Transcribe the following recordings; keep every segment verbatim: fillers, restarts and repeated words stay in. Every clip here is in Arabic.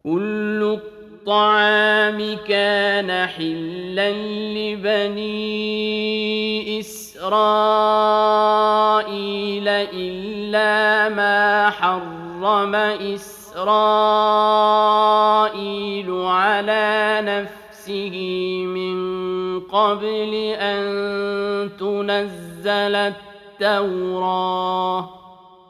كل الطعام كان حلا لبني إسرائيل إلا ما حرم إسرائيل على نفسه من قبل أن تنزل التوراة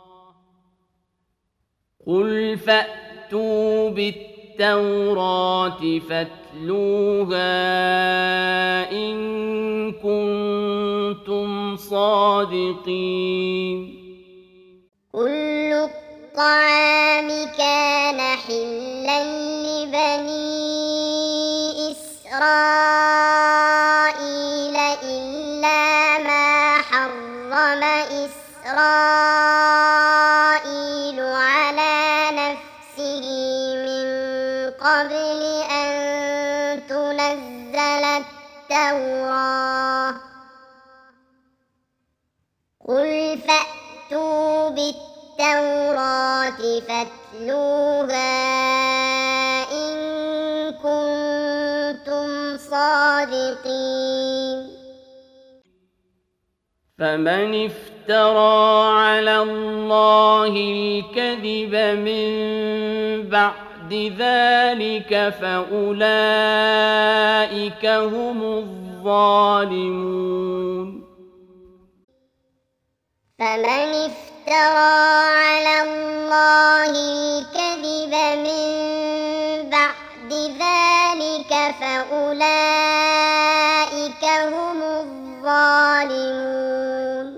قل فأتوا بالتوراة فاتلوها إن كنتم صادقين كل الطعام كان حلا لبني إسرائيل إلا ما حرم إسرائيل على نفسه من قبل أن تنزل التوراة قل فأتوا بالتوراة فاتلوها إن كنتم صادقين فمن افترى على الله الكذب من بعد ذلك فأولئك هم الظالمون فمن افترى على الله الكذب من بعد ذلك فأولئك هم الظالمون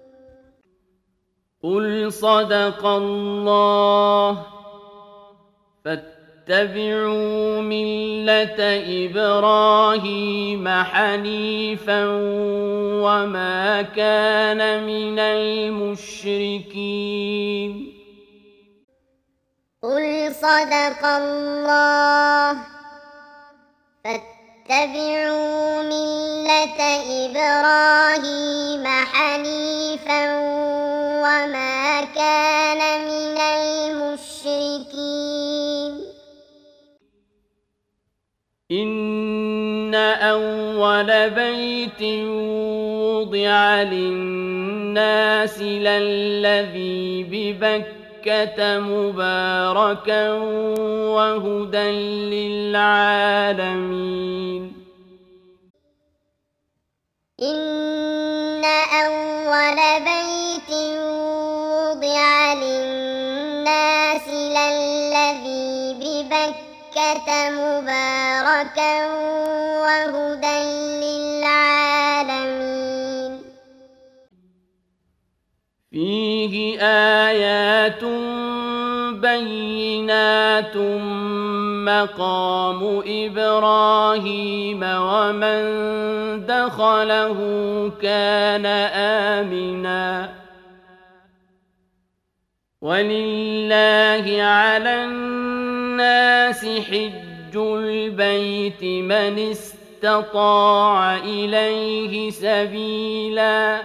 قل صدق الله فاتبعوا ملة إبراهيم حنيفا وما كان من المشركين قل صدق الله فاتبعوا ملة إبراهيم حنيفا وما كان من المشركين إن أول بيت وضع للناس للذي ببكة مباركا وهدى للعالمين إن أول بيت وضع للناس للذي ببكة مباركا وهدى للعالمين فيه آيات بينات مقام إبراهيم ومن دخله كان آمنا ولله على الناس حج البيت من استطاع إليه سبيلا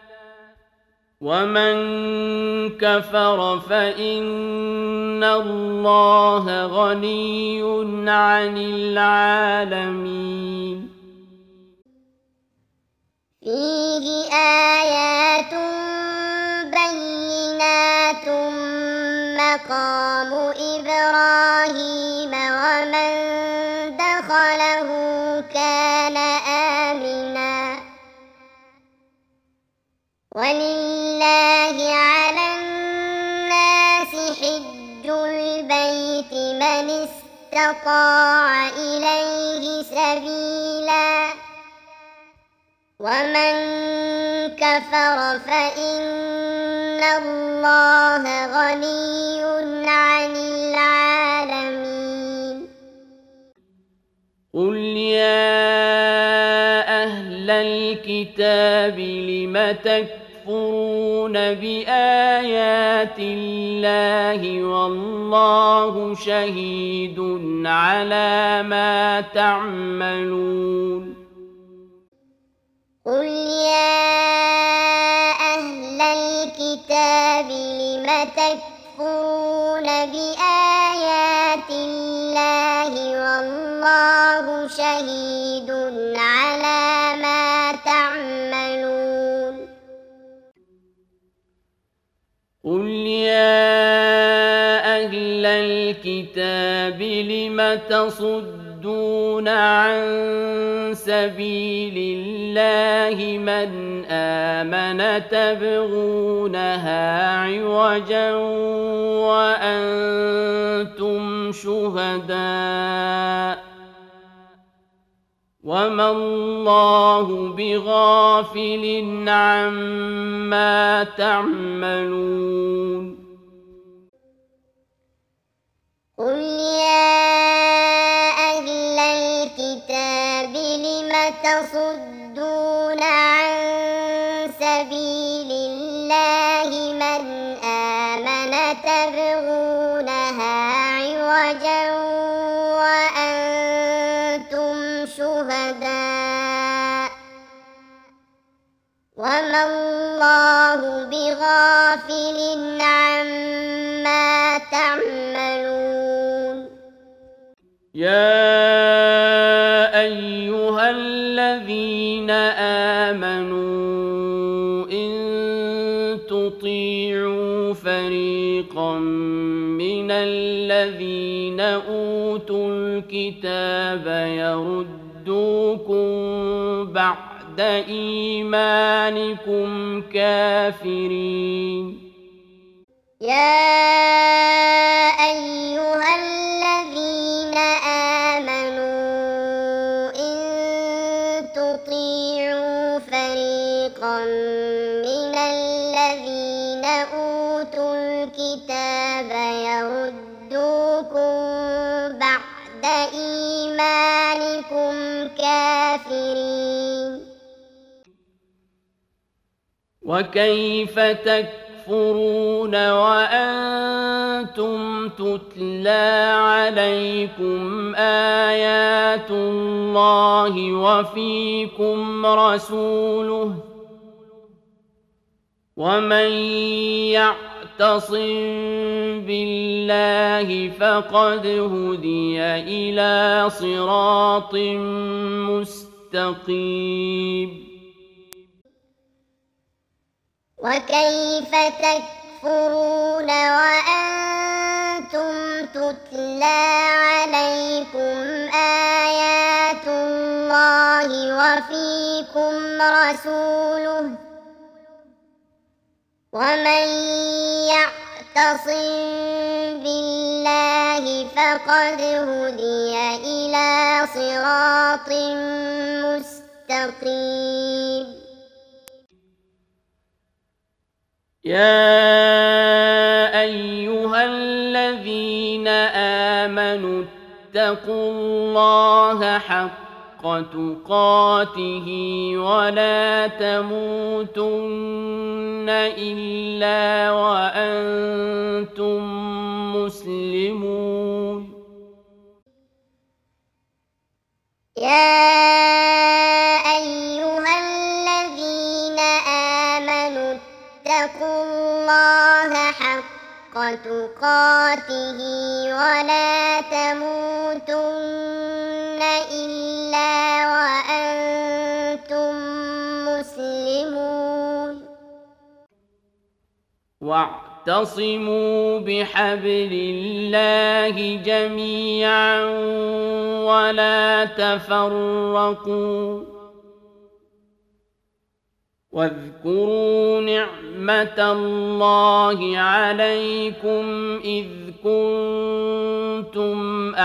ومن كفر فإن الله غني عن العالمين فيه آيات بينات مقام إبراهيم ومن دخله كان آمنا ولله على الناس حج البيت من استطاع إليه سبيلا ومن كفر فإن الله غني عن العالمين قل يا أهل الكتاب لم تكفرون بآيات الله والله شهيد على ما تعملون قل يا أهل الكتاب لم تكفرون بآيات الله شهيد على ما تعملون قل يا أهل الكتاب لم تصدون عن سبيل الله من آمن تبغونها عوجا وأنتم شهداء وما الله بغافل عما تعملون قل يا أهل الكتاب لم تصدون عن سبيل الله من آمن تبغونها عوجا وأنتم شهداء وما الله بغافل عما تعملون يا أيها الذين آمنوا إن تطيعوا فريقا من الذين أوتوا الكتاب يردوكم بعد إيمانكم كافرين يا أيها الذين آمنوا إن تطيعوا فريقا من الذين أوتوا الكتاب يردوكم بعد إيمانكم كافرين وكيف تكفرون وأنتم تتلى عليكم آيات الله وفيكم رسوله ومن يعتصم بالله فقد هدي إلى صراط مستقيم وكيف تكفرون وأنتم تتلى عليكم آيات الله وفيكم رسوله ومن يعتصم بالله فقد هدي إلى صراط مستقيم يا أيها الذين آمنوا اتقوا الله حق تقاته ولا تموتن إلا وأنتم مسلمون يا أيها الذين آمنوا اتقوا الله حق تقاته ولا تموتن إلا وأنتم مسلمون واعتصموا بحبل الله جميعا ولا تفرقوا واذكروا نعمة الله عليكم إذ كنتم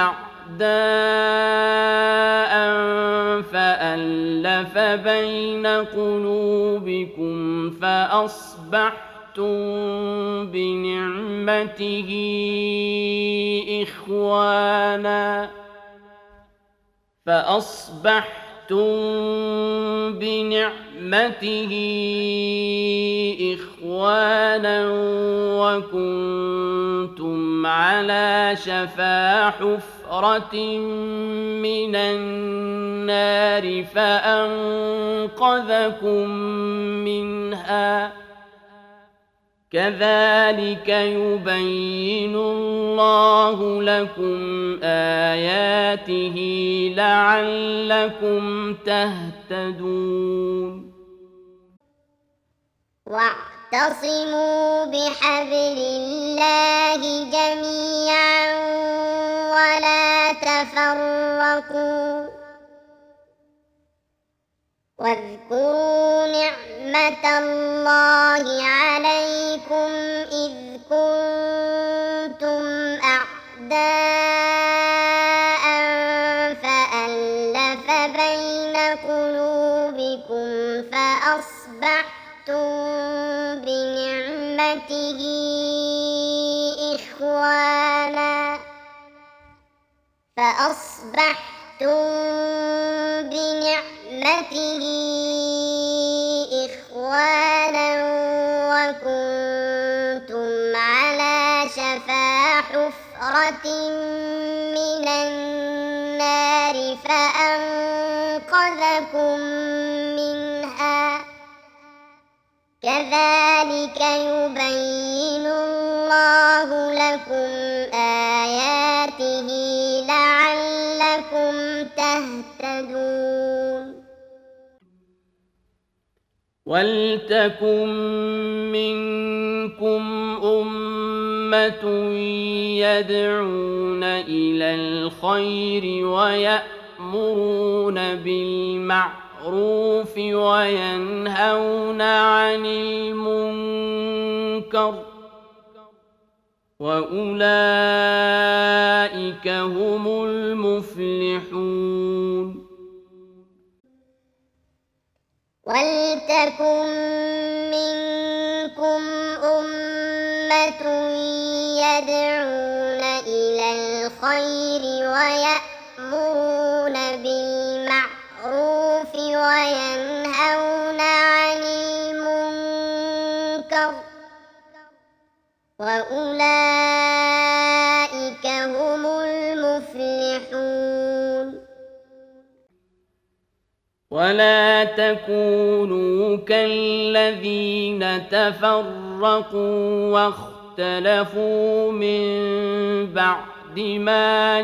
أعداء فألف بين قلوبكم فأصبحتم بنعمته إخوانا فأصبحتم بنعمته إخوانا وكنتم على شفا حفرة من النار فأنقذكم منها كذلك يبين الله لكم آياته لعلكم تهتدون واعتصموا بحبل الله جميعا ولا تفرقوا واذكروا نعمة الله عليكم إذ كنتم أعداء فألف بين قلوبكم فأصبحتم بنعمته إخوانا فأصبحتم بنعمته إخوانا وكنتم على شفا حفرة من النار فأنقذكم منها كذلك يبين الله لكم آياته لعلكم تهتدون ولتكن منكم أمة يدعون إلى الخير ويأمرون بالمعروف وينهون عن المنكر وأولئك هم المفلحون ولتكن منكم أمة يدعون إلى الخير ويأمرون بالمعروف وينهون عن المنكر وأولئك هم المفلحون ولا تكونوا كالذين تفرقوا واختلفوا من بعد ما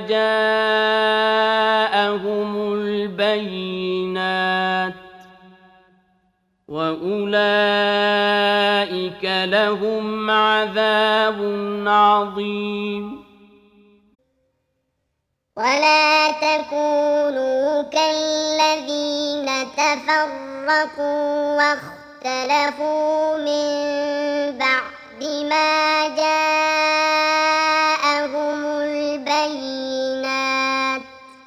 جاءهم البينات وأولئك لهم عذاب عظيم ولا تكونوا كالذين تفرقوا واختلفوا من بعد ما جاءهم البينات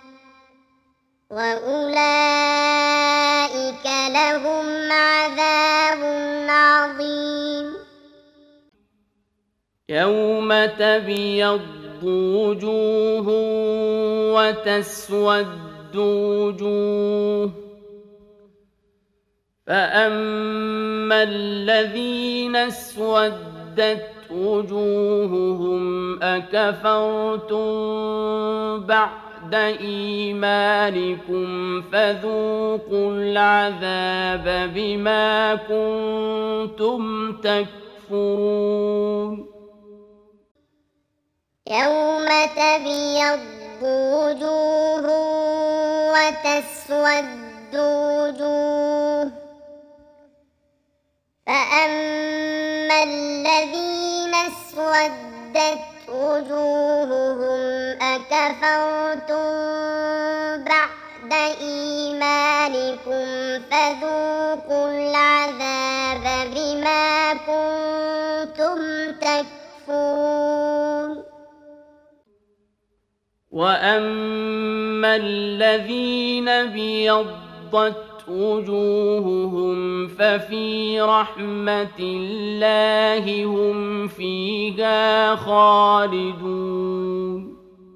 وأولئك لهم عذاب عظيم يوم تبيض وجوه وتسود وجوه فأما الذين اسودت وجوههم أكفرتم بعد إيمانكم فذوقوا العذاب بما كنتم تكفرون يوم تبيض وجوه وتسود وجوه فأما الذين اسودت وجوههم أكفرتم بعد إيمانكم فذوقوا العذاب بما كنتم تكفرون وأما الذين ابيضت وجوههم ففي رحمة الله هم فيها خالدون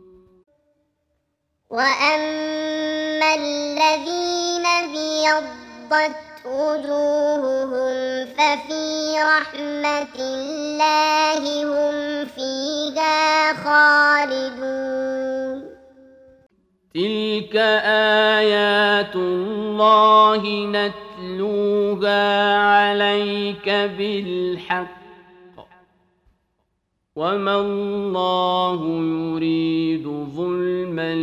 وأما الذين ابيضت وجوههم ففي رحمة الله هم فيها خالدون تلك آيات الله نتلوها عليك بالحق وما الله يريد ظلما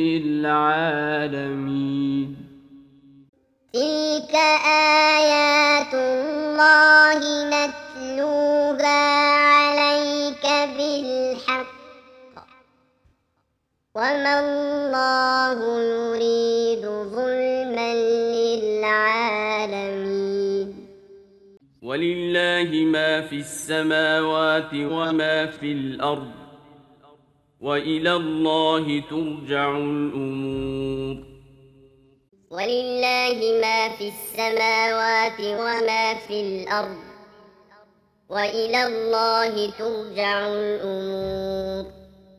للعالمين. تلك آيات الله نتلوها عليك بالحق وما الله يريد ظلما للعالمين. ولله ما في السماوات وما في الأرض وإلى الله ترجع الأمور. ولله ما في السماوات وما في الأرض وإلى الله ترجع الأمور.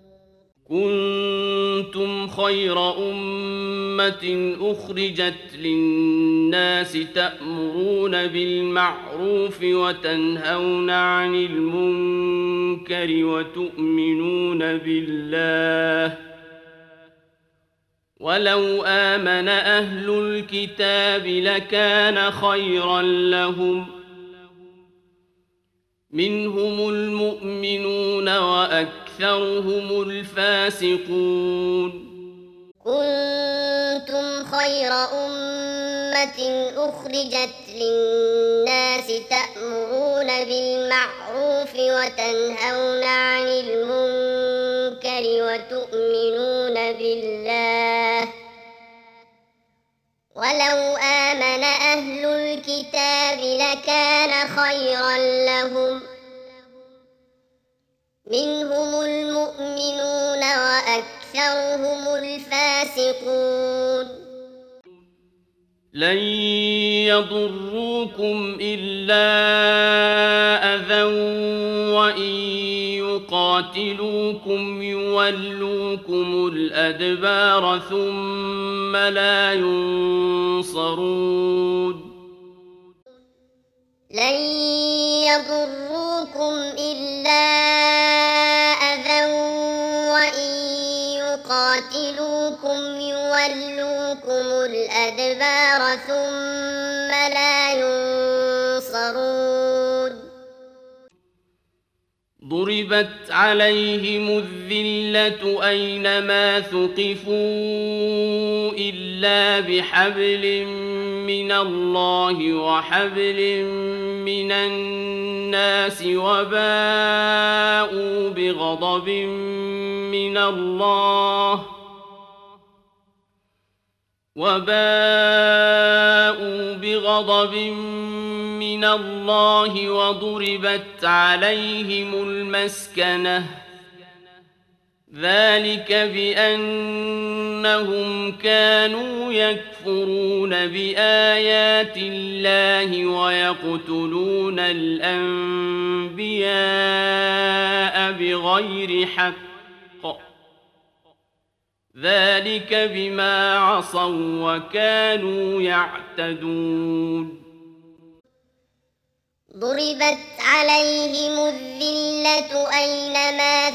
كنتم خير أمة أخرجت للناس تأمرون بالمعروف وتنهون عن المنكر وتؤمنون بالله ولو آمن أهل الكتاب لكان خيرا لهم منهم المؤمنون وأكثرهم الفاسقون. كنتم خير أمة أخرجت للناس تأمرون بالمعروف وتنهون عن المنكر وتؤمنون بالله ولو آمن أهل الكتاب لكان خيرا لهم منهم المؤمنون وأكثرهم الفاسقون. لن يضروكم إلا أذى وإن يقاتلوكم يولوكم الأدبار ثم لا ينصرون. لن يضروكم إلا أذى وإن يقاتلوكم يولوكم الأدبار ثم لا ينصرون. ضربت عليهم الذلة أينما ثقفوا إلا بحبل من الله وحبل من الناس وباءوا بغضب من الله وباءوا بغضب من الله وضربت عليهم المسكنة ذلك بأنهم كانوا يكفرون بآيات الله ويقتلون الأنبياء بغير حق ذلك بما عصوا وكانوا يعتدون. ضربت عليهم الذلة أينما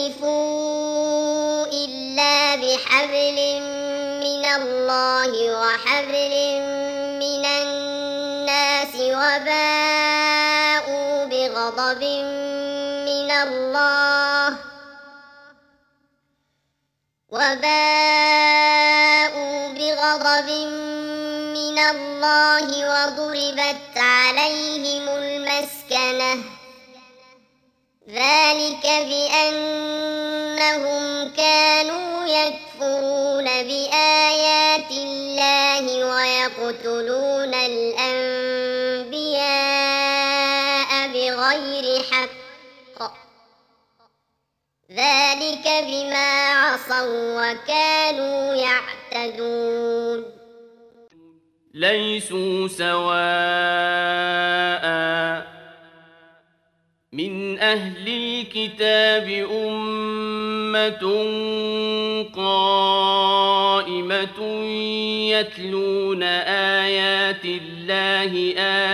ثقفوا إلا بحبل من الله وحبل من الناس وباءوا بغضب من الله وباءوا بغضب من الله وضربت عليهم المسكنة ذلك بأنهم كانوا يكفرون بآيات الله ويقتلون الأنبياء بغير حق ذلك بما عصوا وكانوا يعتدون. ليسوا سواء من أهل الكتاب أمة قائمة يتلون آيات الله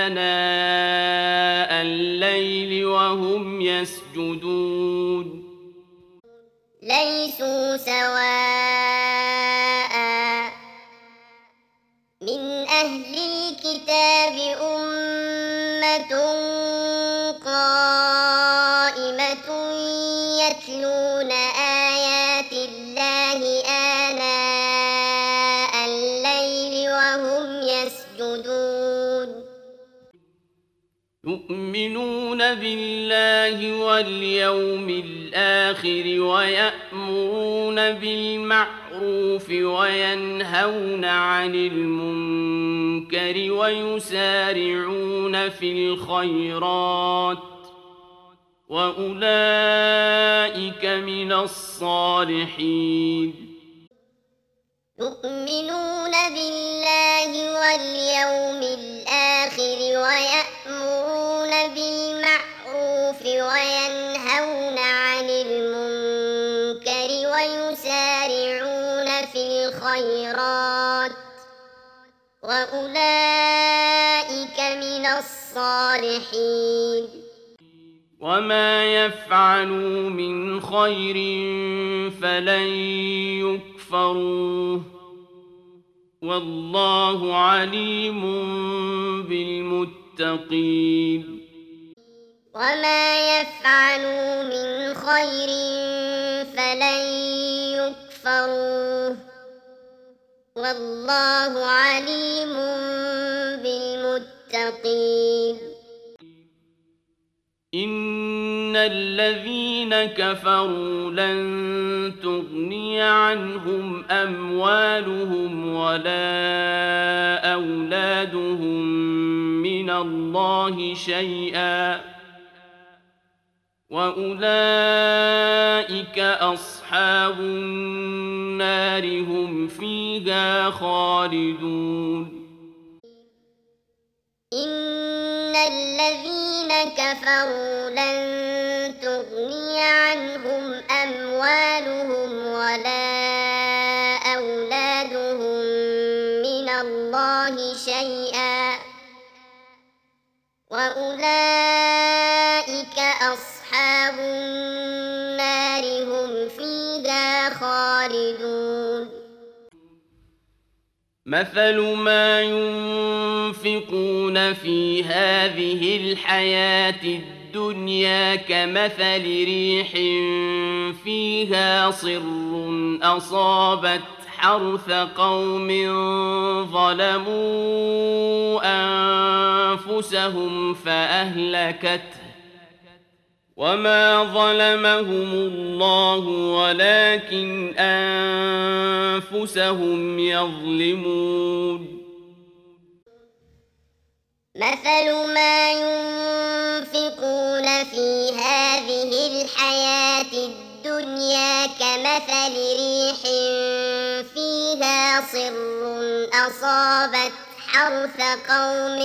آناء الليل وهم يسجدون. ليسوا سواء من أهل الكتاب أمة قائمة يؤمنون بالله واليوم الآخر ويأمرون بالمعروف وينهون عن المنكر ويسارعون في الخيرات وأولئك من الصالحين. يؤمنون بالله واليوم الآخر ويأمرون بالمعروف وينهون عن المنكر ويسارعون في الخيرات وأولئك من الصالحين. وما يفعلوا من خير فلن يكفروه والله عليم بالمتقين. وما يفعلوا من خير فلن يكفروه والله عليم بالمتقين. إن الذين كفروا لن تغني عنهم أموالهم ولا أولادهم من الله شيئا وأولئك أصحاب النار هم فيها خالدون. إن الذين كفروا لن تغني عنهم أموالهم ولا أولادهم من الله شيئا وأولئك أصحاب النار هم فيها خالدون. مثل ما ينفقون في هذه الحياة الدنيا كمثل ريح فيها صر أصابت حرث قوم ظلموا أنفسهم فأهلكته وما ظلمهم الله ولكن أنفسهم يظلمون. مثل ما ينفقون في هذه الحياة الدنيا كمثل ريح فيها صر أصابت حرث قوم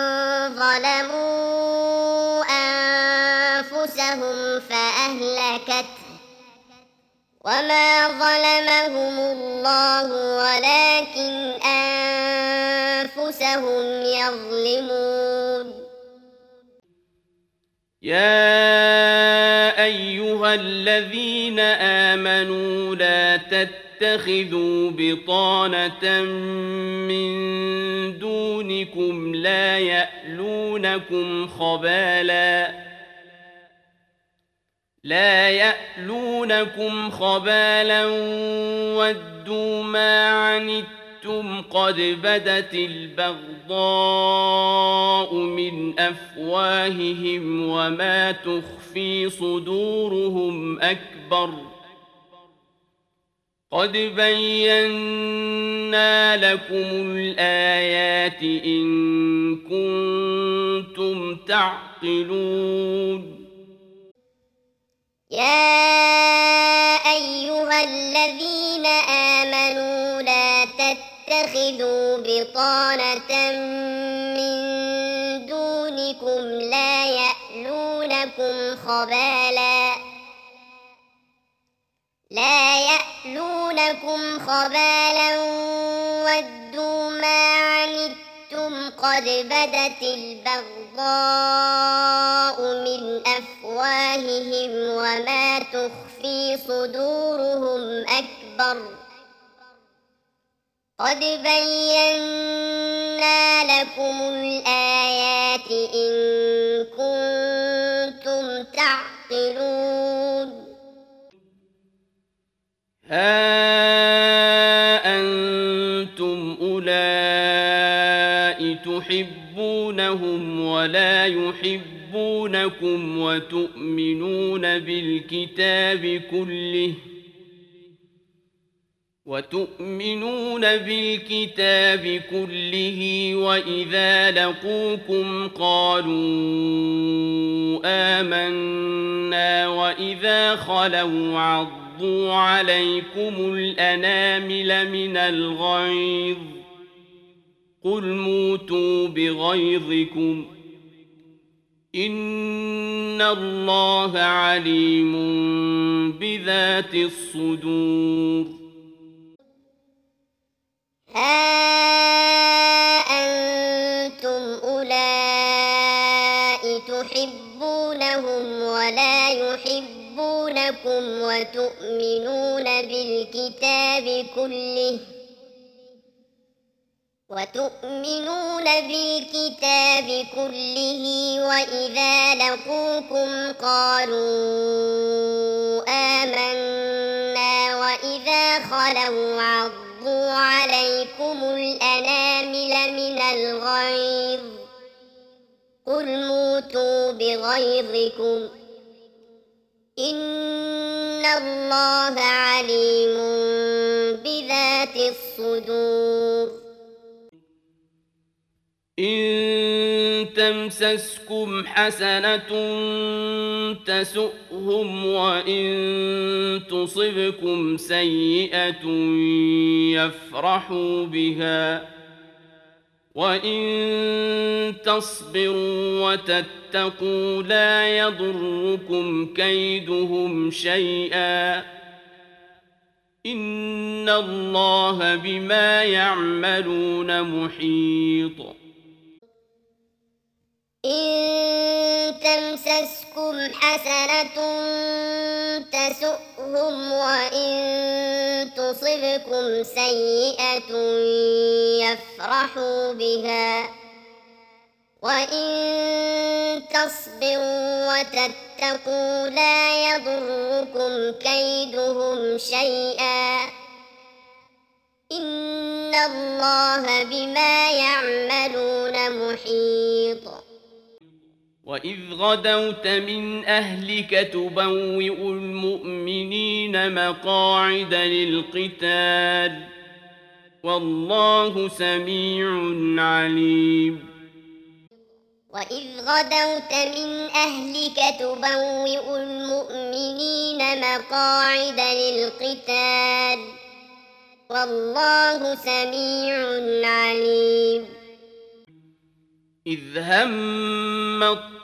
ظلموا أنفسهم فأهلكته وما ظلمهم الله ولكن أنفسهم يظلمون. يا أيها الذين آمنوا لا تتخذوا بطانة من دونكم لا يألونكم خبالا لا يألونكم خبالا ودوا ما عنتم قد بدت البغضاء من أفواههم وما تخفي صدورهم أكبر قد بينا لكم الآيات إن كنتم تعقلون. يا أيها الذين آمنوا لا تتخذوا بطانة من دونكم لا يألونكم خبالا لا يألونكم خبالا ودوا ما عنتم قد بدت البغضاء من أفواههم وما تخفي صدورهم أكبر قد بينا لكم الآيات إن كنتم تعقلون. ها أنتم أولئك تحبونهم ولا يحبونكم يحبونكم وتؤمنون بالكتاب كله وتؤمنون بالكتاب كله وإذا لقوكم قالوا آمنا وإذا خلوا عضوا عليكم الأنامل من الغيظ قل موتوا بغيظكم إن الله عليم بذات الصدور ها أنتم أولئك تحبونهم ولا يحبونكم وتؤمنون بالكتاب كله وتؤمنون بالكتاب كله وإذا لقوكم قالوا آمنا وإذا خلوا عضوا عليكم الأنامل من الغيظ قل موتوا بغيظكم إن الله عليم بذات الصدور إن تمسسكم حسنة تسؤهم وإن تصبكم سيئة يفرحوا بها وإن تصبروا وتتقوا لا يضركم كيدهم شيئا إن الله بما يعملون محيط إن تمسسكم حسنة تسؤهم وإن تصبكم سيئة يفرحوا بها وإن تصبروا وتتقوا لا يضركم كيدهم شيئا إن الله بما يعملون محيط وإذ غدوت من أهلك تبوئ المؤمنين مقاعد للقتال والله سميع عليم وإذ غدوت من أهلك تبوئ المؤمنين مقاعد للقتال والله سميع عليم إذ هم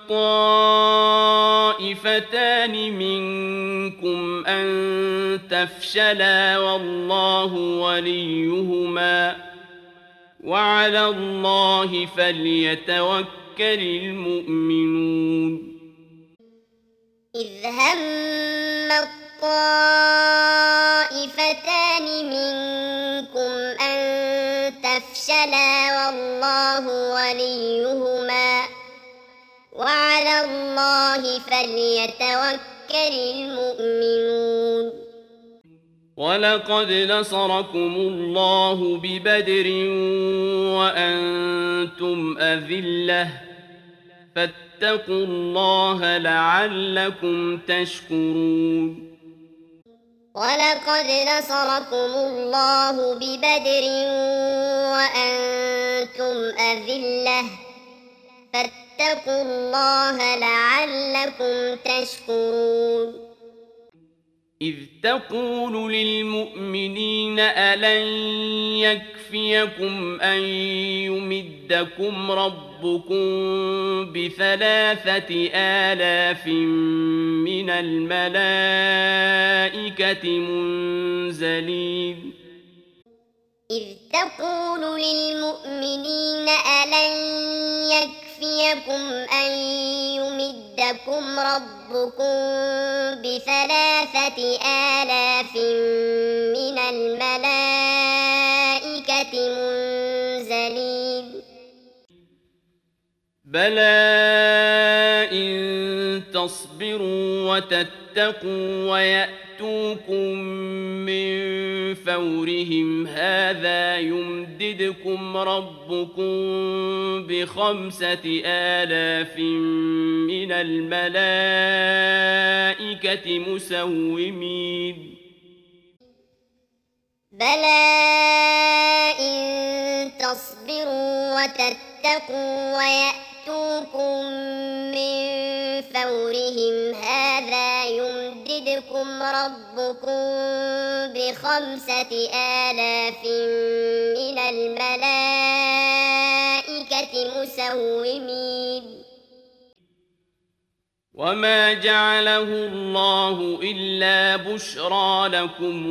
الطائفتان منكم أن تفشلا والله وليهما وعلى الله فليتوكل المؤمنون إذ هم الطائفتان منكم أن تفشلا والله وليهما وعلى الله فليتوكل المؤمنون ولقد نصركم الله ببدر وأنتم أذلة فاتقوا الله لعلكم تشكرون ولقد نصركم الله ببدر وأنتم أذلة فاتقوا الله لعلكم تشكرون إذ تقول للمؤمنين ألن يكفيكم أن يمدكم ربكم بثلاثة آلاف من الملائكة منزلين إذ تقول للمؤمنين ألن يكفيكم أن يمدكم ربكم بثلاثة آلاف من الملائكة منزلين بلى إن تصبروا وتتقوا ويأتوا يأتوكم من فورهم هذا يمددكم ربكم بخمسة آلاف من الملائكة مسومين بلى إن تصبروا وتتقوا ويأتوكم من فورهم هذا يمددكم ربكم بخمسة آلاف من الملائكة مسومين وما جعله الله إلا بشرى لكم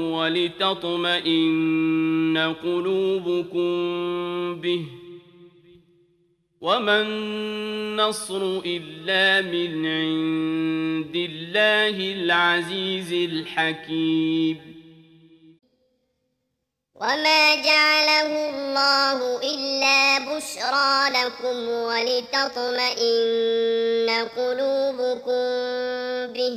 ولتطمئن قلوبكم به وما النصر إلا من عند الله العزيز الحكيم وما جعله الله إلا بشرى لكم ولتطمئن قلوبكم به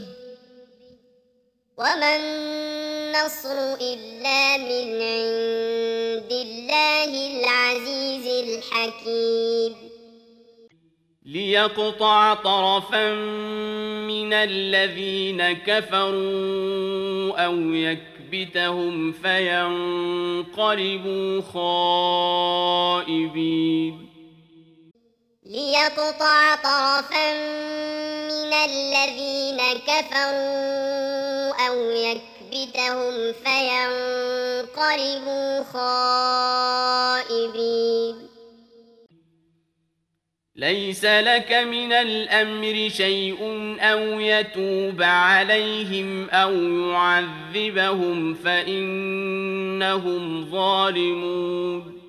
وما النصر إلا من عند الله العزيز الحكيم ليقطع طرفا من الذين كفروا أو يكبتهم فينقلبوا خائبين ليقطع طرفا من الذين كفروا أو يكبتهم فينقلبوا خائبين ليس لك من الأمر شيء أو يتوب عليهم أو يعذبهم فإنهم ظالمون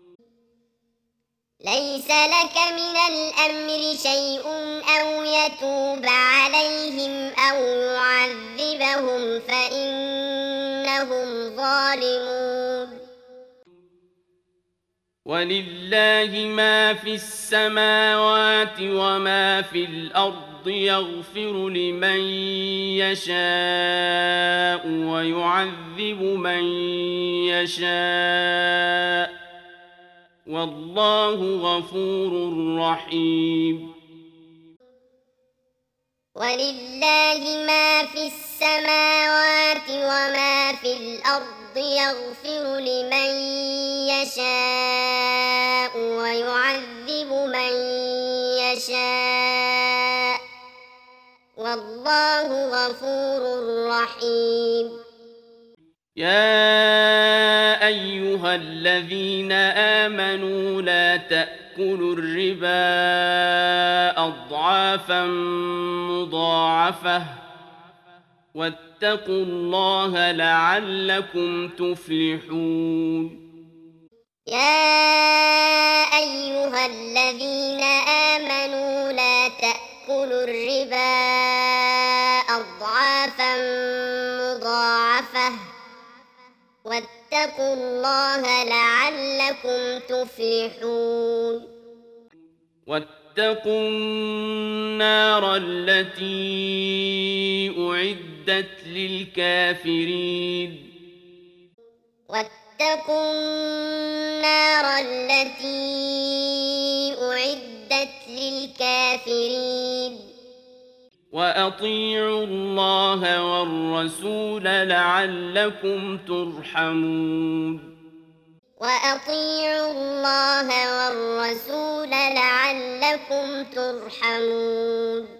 ليس لك من الأمر شيء أو يتوب عليهم أو يعذبهم فإنهم ظالمون ولله ما في السماوات وما في الأرض يغفر لمن يشاء ويعذب من يشاء والله غفور رحيم ولله ما في السماوات وما في الأرض يغفر لمن يشاء ويعذب من يشاء والله غفور رحيم يا أيها الذين آمنوا لا تأكلوا الربا أضعافا مضاعفة واتقوا الله لعلكم تفلحون يا أيها الذين آمنوا لا تأكلوا الربا أضعافا مضاعفة واتقوا الله لعلكم تفلحون واتقوا النار التي أعدت للكافرين واتقوا النار التي أعدت للكافرين وأطيعوا الله والرسول لعلكم ترحمون وأطيعوا الله والرسول لعلكم ترحمون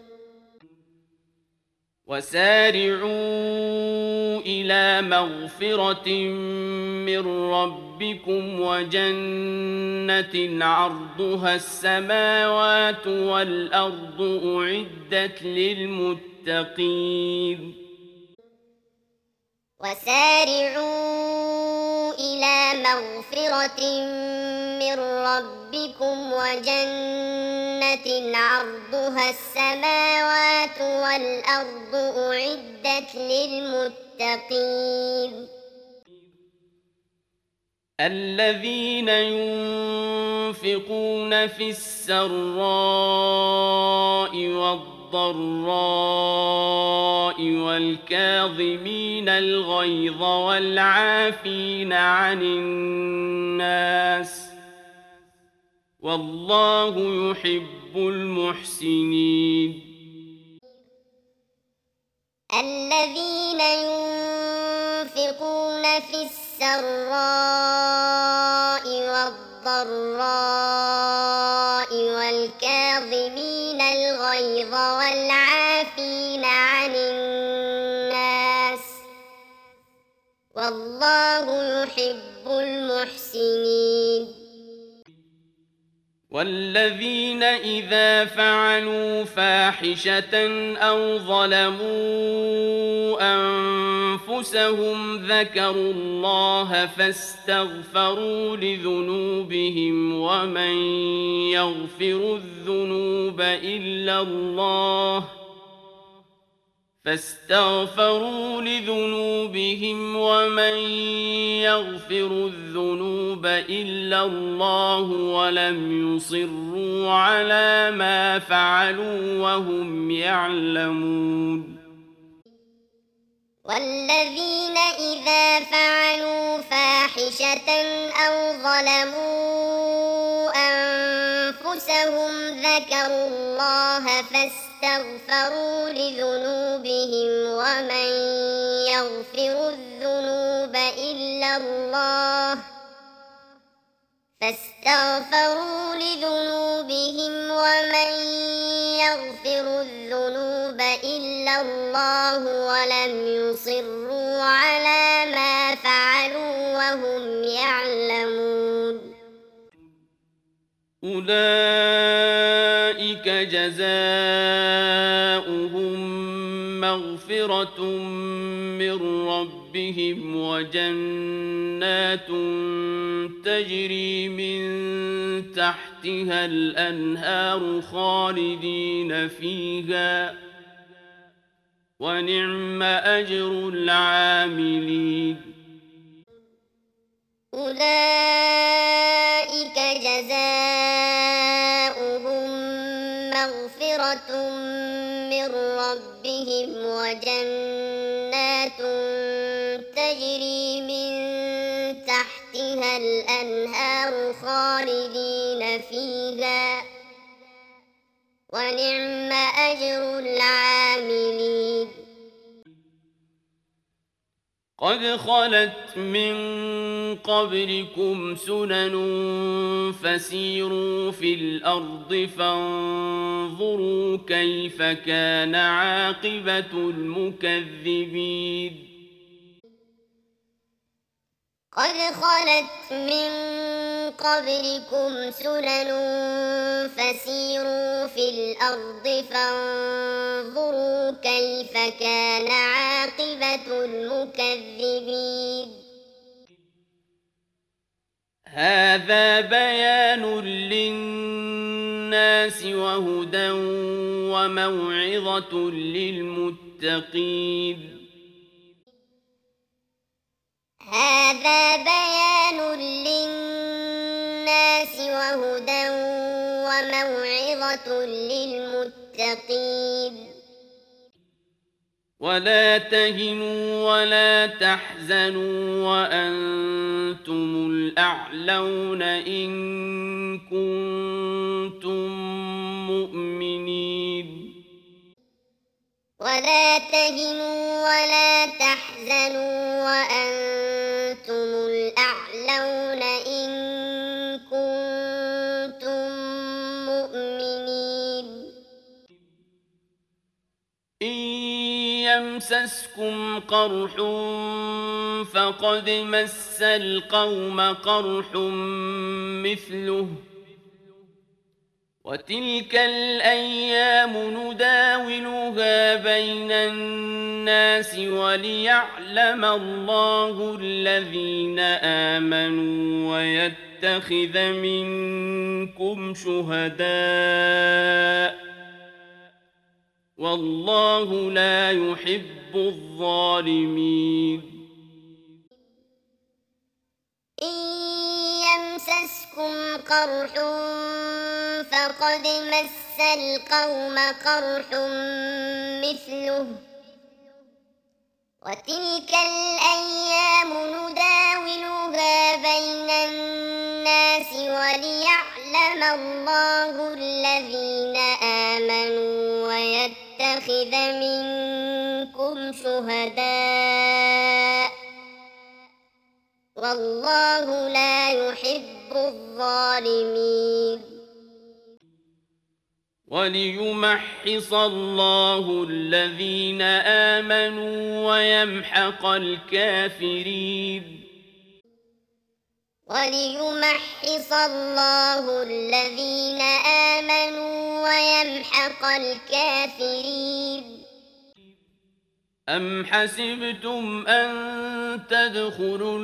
وسارعوا إلى مغفرة من ربكم وجنة عرضها السماوات والأرض أعدت للمتقين وسارعوا إلى مغفرة من ربكم وجنة عرضها السماوات والأرض أعدت للمتقين الذين ينفقون في السراء والضراء والضراء والكاظمين الغيظ والعافين عن الناس والله يحب المحسنين. الذين ينفقون في السراء والضراء والكاظمين الغيظ والعافين عن الناس والله يحب المحسنين. والذين إذا فعلوا فاحشة أو ظلموا أنفسهم ذكروا الله فاستغفروا لذنوبهم ومن يغفر الذنوب إلا الله فاستغفروا لذنوبهم ومن يغفر الذنوب إلا الله ولم يصروا على ما فعلوا وهم يعلمون. والذين إذا فعلوا فاحشة أو ظلموا أنفسهم ذكروا الله فاستغفروا لذنوبهم ومن يغفر الذنوب إلا الله فاستغفروا لذنوبهم ومن يغفر الذنوب إلا الله ولم يصروا على ما فعلوا وهم يعلمون. أولئك جزاؤهم مغفرة من ربهم وجنات تجري من تحتها الأنهار خالدين فيها ونعم أجر العاملين. أولئك جزاؤهم مغفرة من ربهم وجنات تجري من تحتها الأنهار خالدين فيها ونعم أجر العاملين. قد خلت من قبلكم سنن فسيروا في الأرض فانظروا كيف كان عاقبة المكذبين. قد خلت من قبلكم سنن فسيروا في الأرض فانظروا كيف كان عاقبة المكذبين. هذا بيان للناس وهدى وموعظة للمتقين. هذا بيان للناس وهدى وموعظة للمتقين. ولا تهنوا ولا تحزنوا وأنتم الأعلون إن كنتم مؤمنين. ولا تهنوا ولا تحزنوا وأنتم الأعلون إن كنتم مؤمنين. إن يمسسكم قرح فقد مس القوم قرح مثله وتلك الأيام نداولها بين الناس وليعلم الله الذين آمنوا ويتخذ منكم شهداء والله لا يحب الظالمين. إن يمسسكم قرح فقد مس مس القوم قرح مثله وتلك الأيام نداولها بين الناس وليعلم الله الذين آمنوا ويتخذ منكم شهداء والله لا يحب الظالمين وليمحص الله الذين آمنوا ويمحق الكافرين وليمحص الله الذين آمنوا ويمحق الكافرين أم حسبتم أن تدخلوا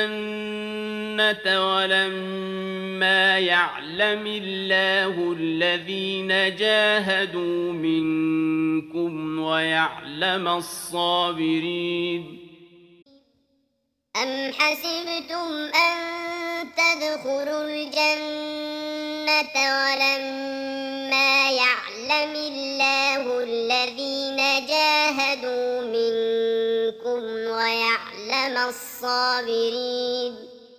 الجنة ولما يعلم الله الذين جاهدوا منكم ويعلم الصابرين أم حسبتم أن تدخلوا الجنة ولما يعلم الله الذين جاهدوا منكم ويعلم الصابرين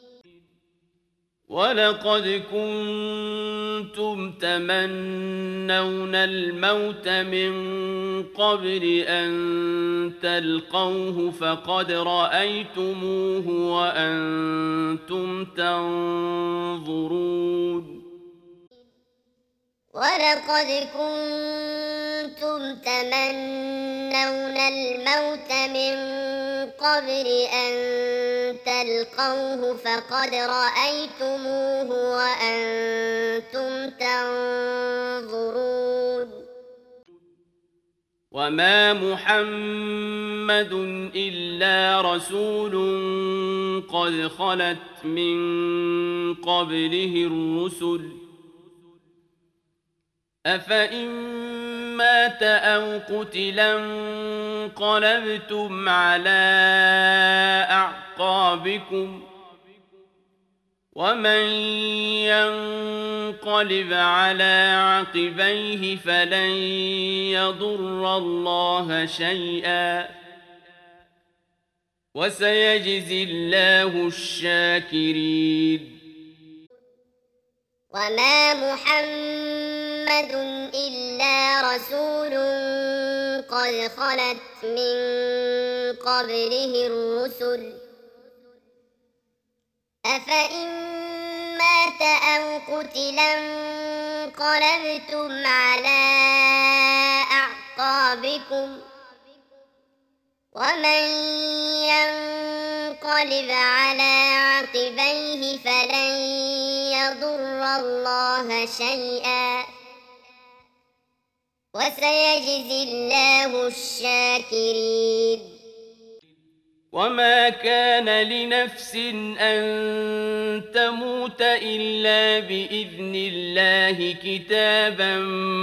ولقد كنتم تمنون الموت من قبل أن تلقوه فقد رأيتموه وأنتم تنظرون ولقد كنتم تمنون الموت من قبل أن تلقوه فقد رأيتموه وأنتم تنظرون وما محمد إلا رسول قد خلت من قبله الرسل أفإن مات أو قتلا انقلبتم على أعقابكم ومن ينقلب على عقبيه فلن يضر الله شيئا وسيجزي الله الشاكرين وما محمد إلا رسول قد خلت من قبله الرسل أفإن مات أو قتلا انقلبتم على أعقابكم ومن ينقلب على عقبيه فلن يضر الله شيئا وسيجزي الله الشاكرين وما كان لنفس أن تموت إلا بإذن الله كتابا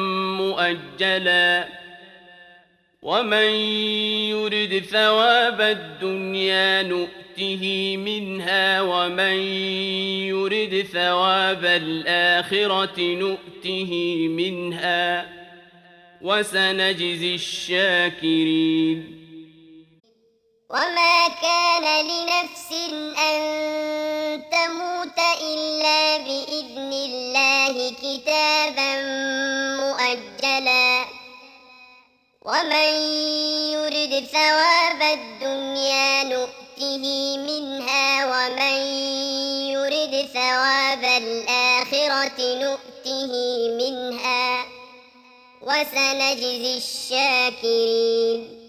مؤجلا ومن يرد ثواب الدنيا نؤته منها ومن يرد ثواب الآخرة نؤته منها وسنجزي الشاكرين وما كان لنفس أن تموت إلا بإذن الله كتابا مؤجلا ومن يرد ثواب الدنيا نؤته منها ومن يرد ثواب الآخرة نؤته منها وسنجزي الشاكرين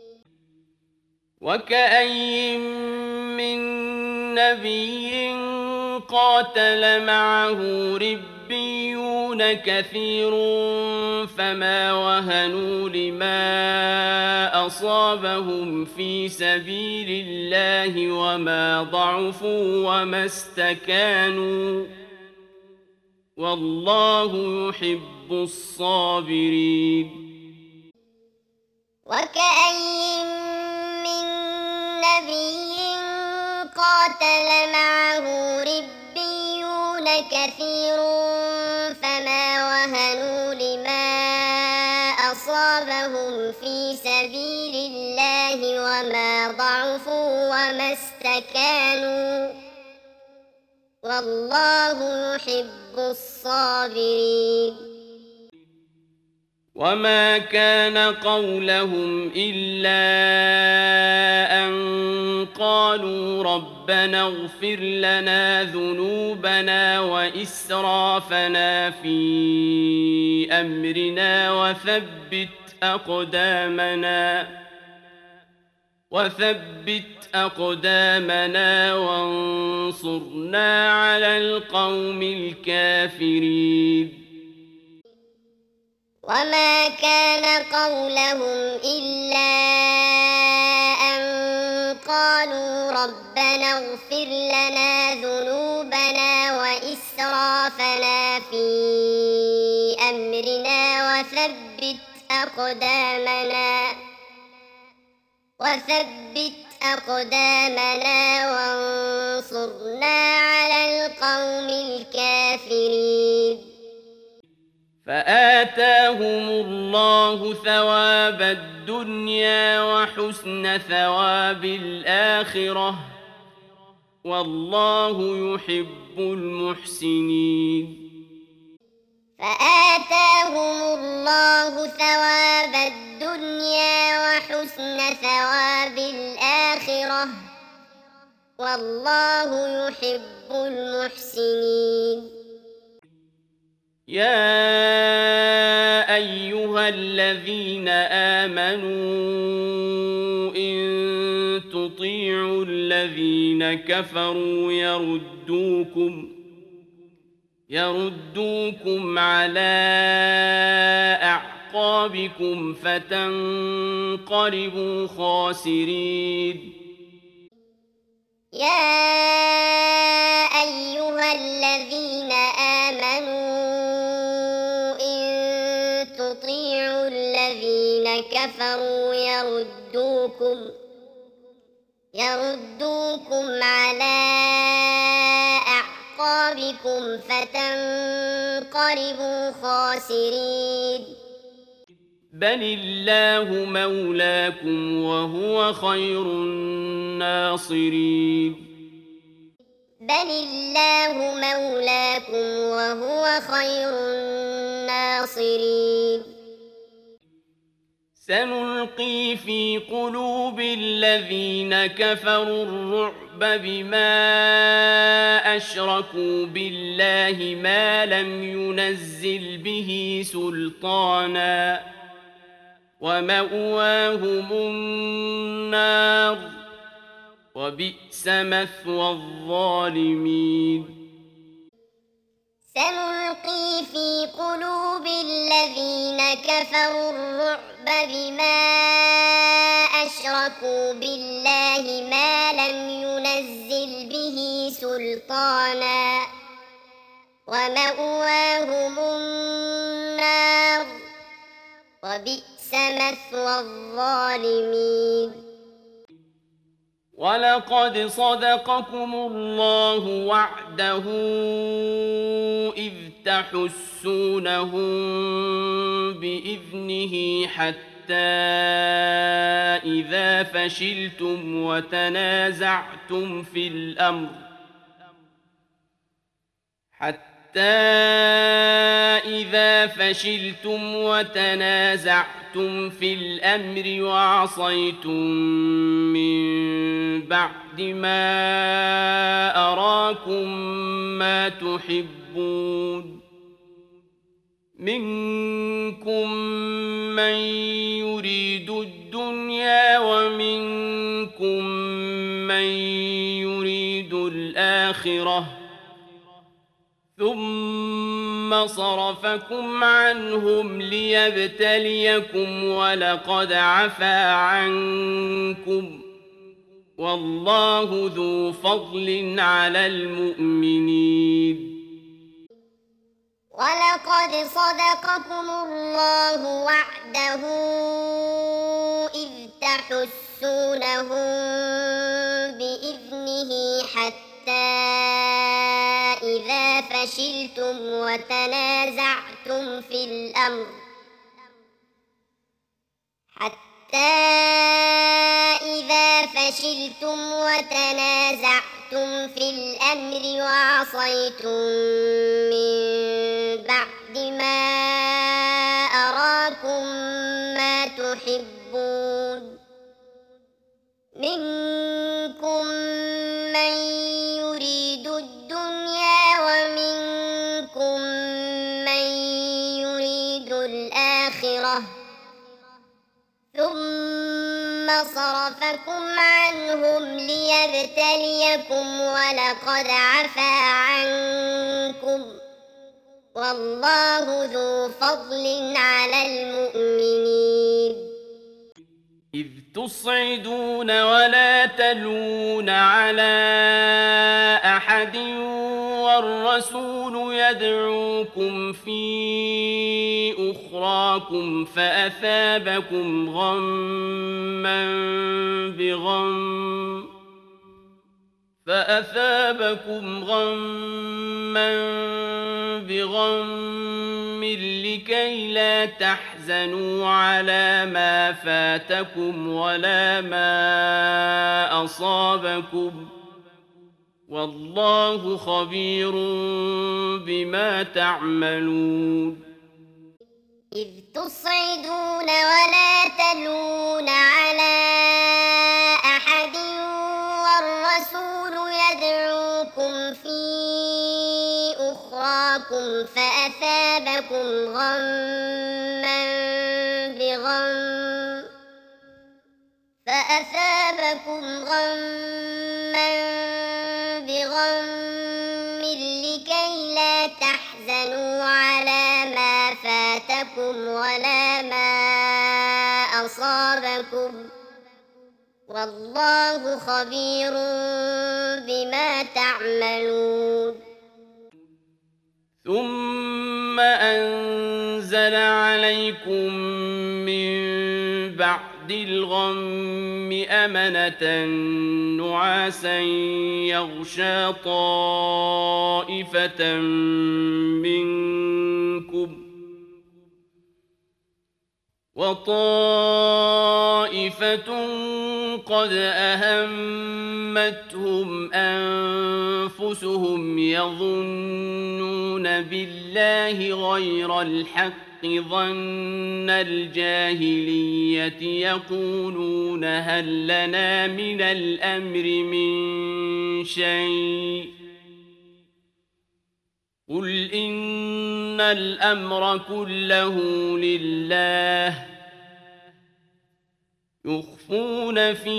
وكأي من نبي قاتل معه ربيون كثير فما وهنوا لما أصابهم في سبيل الله وما ضعفوا وما استكانوا والله يحب الصابرين وكأي من نبي قاتل معه ربيون كثير فما وهنوا لما أصابهم في سبيل الله وما ضعفوا وما استكانوا والله يحب الصابرين. وما كان قولهم إلا أن قالوا ربنا اغفر لنا ذنوبنا وإسرافنا في أمرنا وثبت أقدامنا وثبت أقدامنا وانصرنا على القوم الكافرين. وما كان قولهم إلا أن قالوا ربنا اغفر لنا ذنوبنا وإسرافنا في أمرنا وثبت أقدامنا وثبت أقدامنا وانصرنا على القوم الكافرين. فآتاهم الله ثواب الدنيا وحسن ثواب الآخرة والله يحب المحسنين. فآتاهم الله ثواب الدنيا وحسن ثواب الآخرة والله يحب المحسنين. يا أيها الذين آمنوا إن تطيعوا الذين كفروا يردوكم يردوكم على أعقابكم فتنقلبوا خاسرين. يا أيها الذين آمنوا إن تطيعوا الذين كفروا يردوكم يردوكم على أعقابكم فتنقلبوا خاسرين. بل الله مولاكم وهو خير الناصرين. بل الله مولاكم وهو خير الناصرين. سنلقي في قلوب الذين كفروا الرعب بما أشركوا بالله ما لم ينزل به سلطانا ومأواهم النار وبئس مثوى الظالمين. سنلقي في قلوب الذين كفروا الرعب بما أشركوا بالله ما لم ينزل به سلطانا ومأواهم النار وبئس مثوى الظالمين. ولقد صدقكم الله وعده إذ تحسونهم بإذنه حتى إذا فشلتم وتنازعتم في الأمر حتى إذا فشلتم وتنازعتم في الأمر وعصيتم من بعد ما أراكم ما تحبون منكم من يريد الدنيا ومنكم من يريد الآخرة ثم صرفكم عنهم ليبتليكم ولقد عفا عنكم والله ذو فضل على المؤمنين. ولقد صدقكم الله وعده إذ تحسونهم بإذنه حتى إذا فشلتم وتنازعتم في الأمر حتى إذا فشلتم وتنازعتم في الأمر وعصيتم من بعد ما أراكم ما تحبون منكم من يريد الدنيا ومنكم من يريد الآخرة ثم صرفكم عنهم ليبتليكم ولقد عفا عنكم والله ذو فضل على المؤمنين إذ تصعدون ولا تلوون على أحد والرسول يدعوكم في أخراكم فأثابكم غما بغم فأثابكم غما بغم لكي لا تحزنوا على ما فاتكم ولا ما أصابكم والله خبير بما تعملون إذ تصعدون ولا تلوون على أحد والرسول يدعوكم في أخراكم فأثابكم غما بغم فأثابكم غما بغم لكي لا تحزنوا على ما فاتكم ولا ما أصابكم والله خبير بما تعملون ثم أنزل عليكم من بعد الغم أمنة نعاسا يغشى طائفة منكم وطائفة قد أهمتهم أنفسهم يظنون بالله غير الحق ظن الجاهلية يقولون هل لنا من الأمر من شيء قل إن الأمر كله لله يخفون في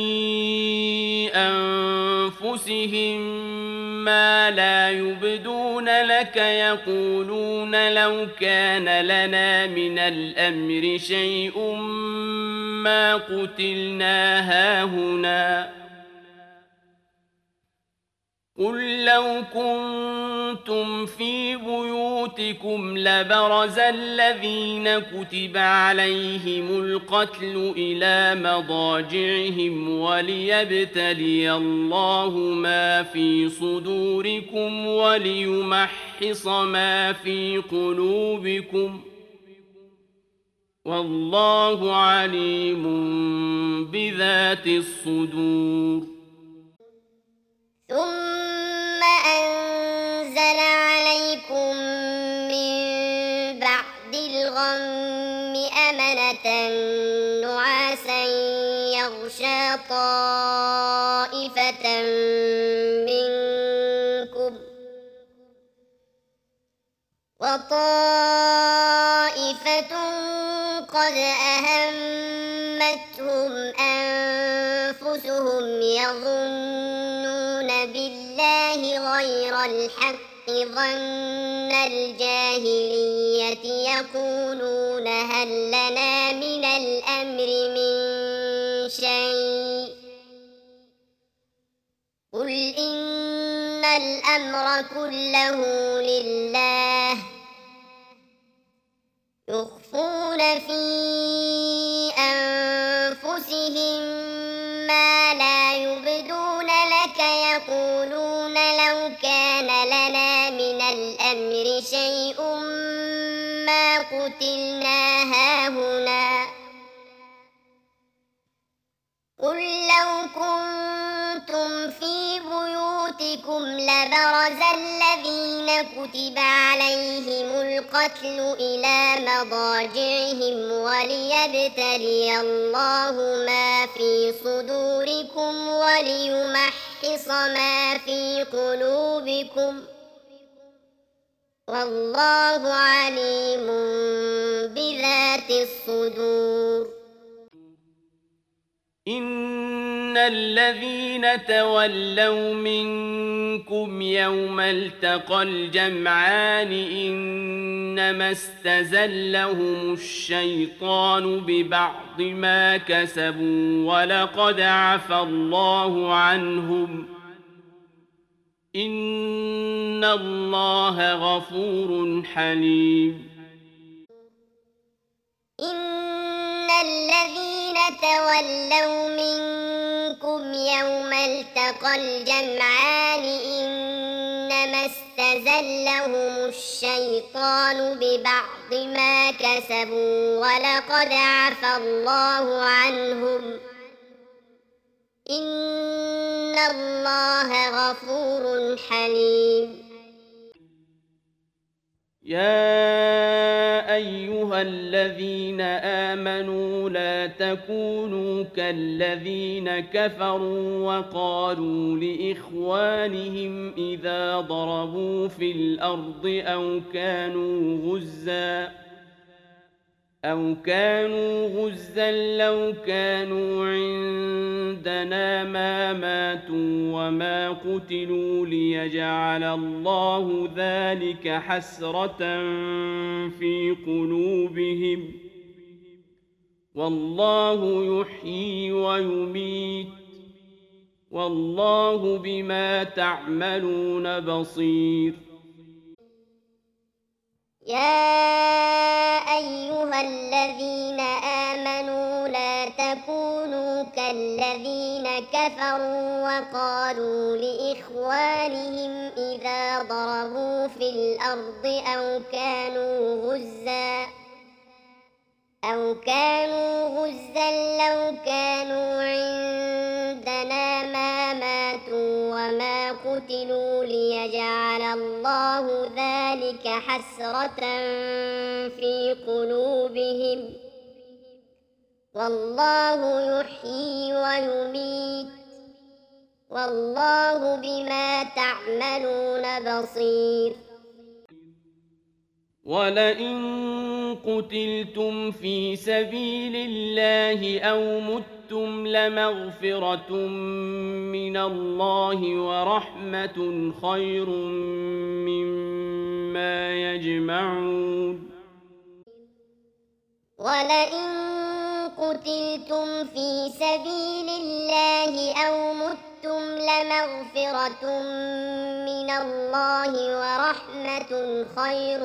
أنفسهم ما لا يبدون لك يقولون لو كان لنا من الأمر شيء ما قتلنا هاهنا قل لو كنتم في بيوتكم لبرز الذين كتب عليهم القتل إلى مضاجعهم وليبتلي الله ما في صدوركم وليمحص ما في قلوبكم والله عليم بذات الصدور ثم أنزل عليكم من بعد الغم أمنة نعاسا يغشى طائفة منكم وطائفة قد أهمتهم أنفسهم يظنون بالله غير الحق ظن الجاهلية يقولون هل لنا من الأمر من شيء قل إن الأمر كله لله يخفون في أنفسهم ما لا يبدون لك يقولون لو كان لنا من الأمر شيء ما قتلنا هاهنا قل لو كنتم في بيوتكم لبرز الذين كتب عليهم القتل إلى مضاجعهم وليبتلي الله ما في صدوركم وليمحص ما في قلوبكم والله عليم بذات الصدور. إن الذين تولوا منكم يوم التقى الجمعان إنما استزلهم الشيطان ببعض ما كسبوا ولقد عفى الله عنهم إن الله غفور حليم. إن الذين تولوا منكم يوم التقى الجمعان إنما استزلهم الشيطان ببعض ما كسبوا ولقد عفى الله عنهم إن الله غفور حليم. يا أيها الذين آمنوا لا تكونوا كالذين كفروا وقالوا لإخوانهم إذا ضربوا في الأرض أو كانوا غزاً أو كانوا غزا لو كانوا عندنا ما ماتوا وما قتلوا ليجعل الله ذلك حسرة في قلوبهم والله يحيي ويميت والله بما تعملون بصير. يا أيها الذين آمنوا لا تكونوا كالذين كفروا وقالوا لإخوانهم إذا ضربوا في الأرض أو كانوا غزاً أو كانوا غزا لو كانوا عندنا ما ماتوا وما قتلوا ليجعل الله ذلك حسرة في قلوبهم والله يحيي ويميت والله بما تعملون بصير. ولئن قتلتم في سبيل الله أو متم لمغفرة من الله ورحمة خير مما يجمعون. ولئن قتلتم في سبيل الله أو متم لمغفرة من الله ورحمة خير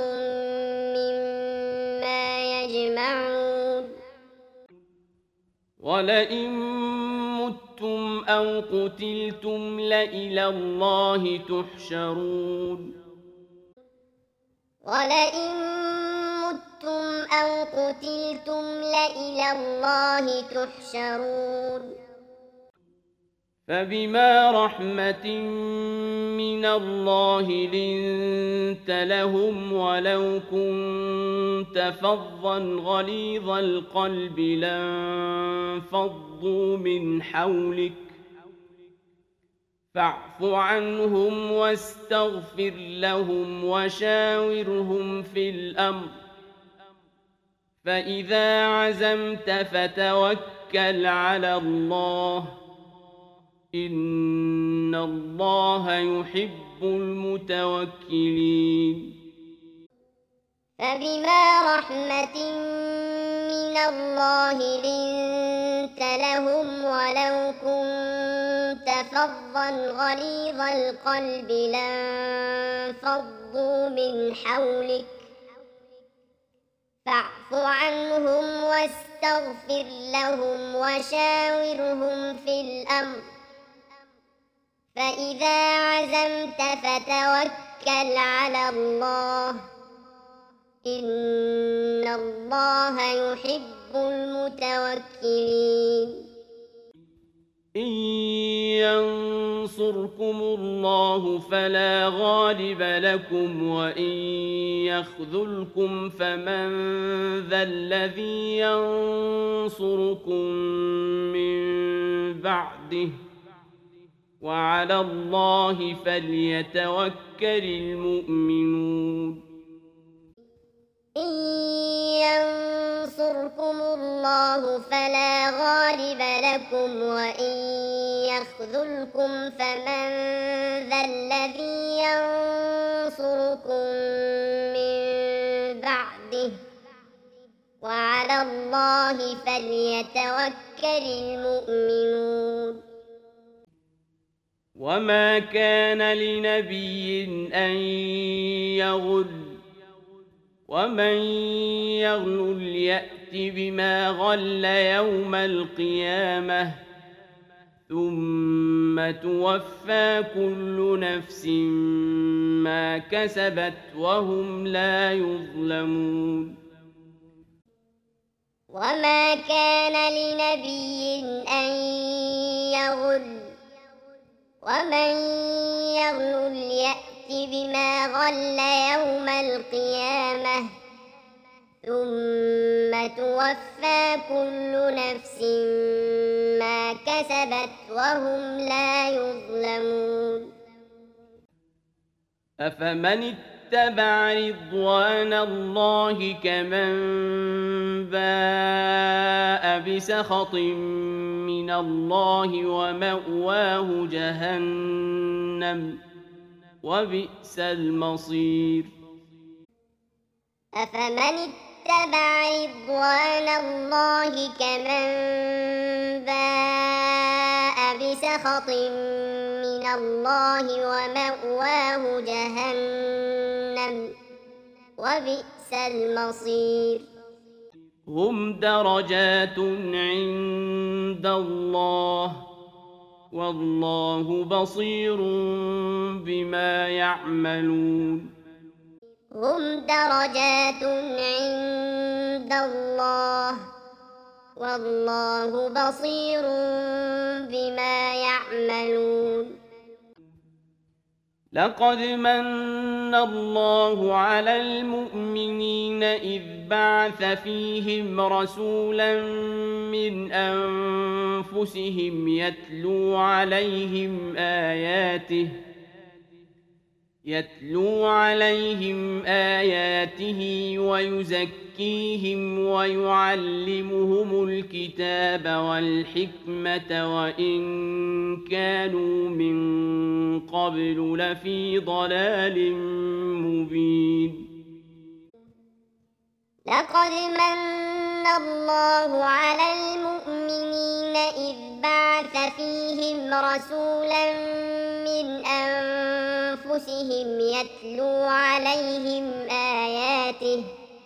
مما يجمعون. ولئن متم أو قتلتم لإلى الله تحشرون. ولئن متم أو قتلتم لإلى الله تحشرون. فبما رحمة من الله لنت لهم ولو كنت فظا غليظ القلب لانفضوا من حولك فاعف عنهم واستغفر لهم وشاورهم في الأمر فإذا عزمت فتوكل على الله إن الله يحب المتوكلين. فبما رحمة من الله لنت لهم ولو كنت فظا غليظ القلب لانفضوا من حولك فاعف عنهم واستغفر لهم وشاورهم في الأمر فإذا عزمت فتوكل على الله إن الله يحب المتوكلين. إن ينصركم الله فلا غالب لكم وإن يخذلكم فمن ذا الذي ينصركم من بعده وعلى الله فليتوكل المؤمنون إن ينصركم الله فلا غالب لكم وإن يخذلكم فمن ذا الذي ينصركم من بعده وعلى الله فليتوكل المؤمنون وما كان لنبي أن يغل ومن يغل يأت بما غل يوم القيامة ثم توفى كل نفس ما كسبت وهم لا يظلمون وما كان لنبي أن يغل ومن يغل يأت بما غل يوم القيامة ثم توفى كل نفس ما كسبت وهم لا يظلمون أفمن اتبع رضوان الله كمن باء بسخط من الله ومأواه جهنم وبئس المصير أفمن اتبع رضوان الله كمن باء بسخط من الله ومأواه جهنم وبئس المصير هم درجات عند الله والله بصير بما يعملون هم درجات عند الله والله بصير بما يعملون لقد من الله على المؤمنين إذ بعث فيهم رسولا من أنفسهم يتلو عليهم آياته يتلو عليهم آياته ويزكيهم ويعلمهم الكتاب والحكمة وإن كانوا من قبل لفي ضلال مبين لقد من الله على المؤمنين إذ بعث فيهم رسولا من أنفسهم يتلو عليهم آياته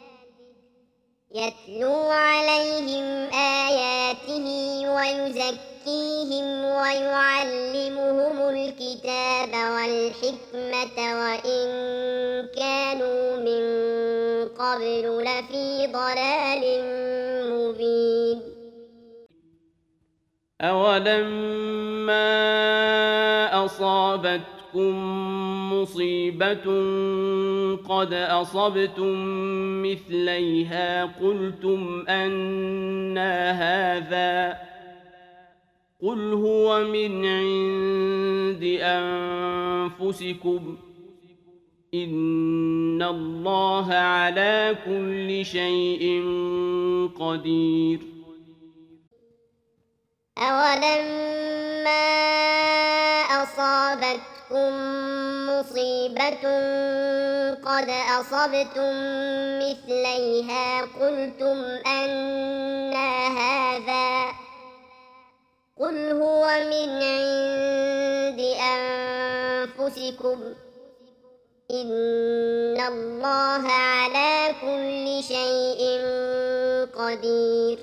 يتلو عليهم آياته ويزكيهم ويعلمهم الكتاب والحكمة وإن كانوا من قبل لفي ضلال مبين أولما أصابتكم مصيبة قد أصبتم مثليها قلتم أنى هذا قل هو من عند أنفسكم إن الله على كل شيء قدير أولما أصابتكم مصيبة قد أصبتم مثليها قلتم أنى هذا قل هو من عند أنفسكم إن الله على كل شيء قدير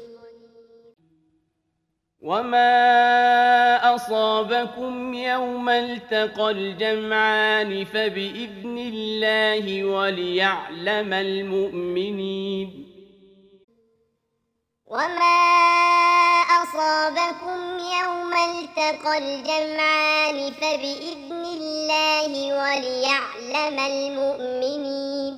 وما أصابكم يوم التقى الجمعان فبإذن الله وليعلم المؤمنين وما أصابكم يوم التقى الجمعان فبإذن الله وليعلم المؤمنين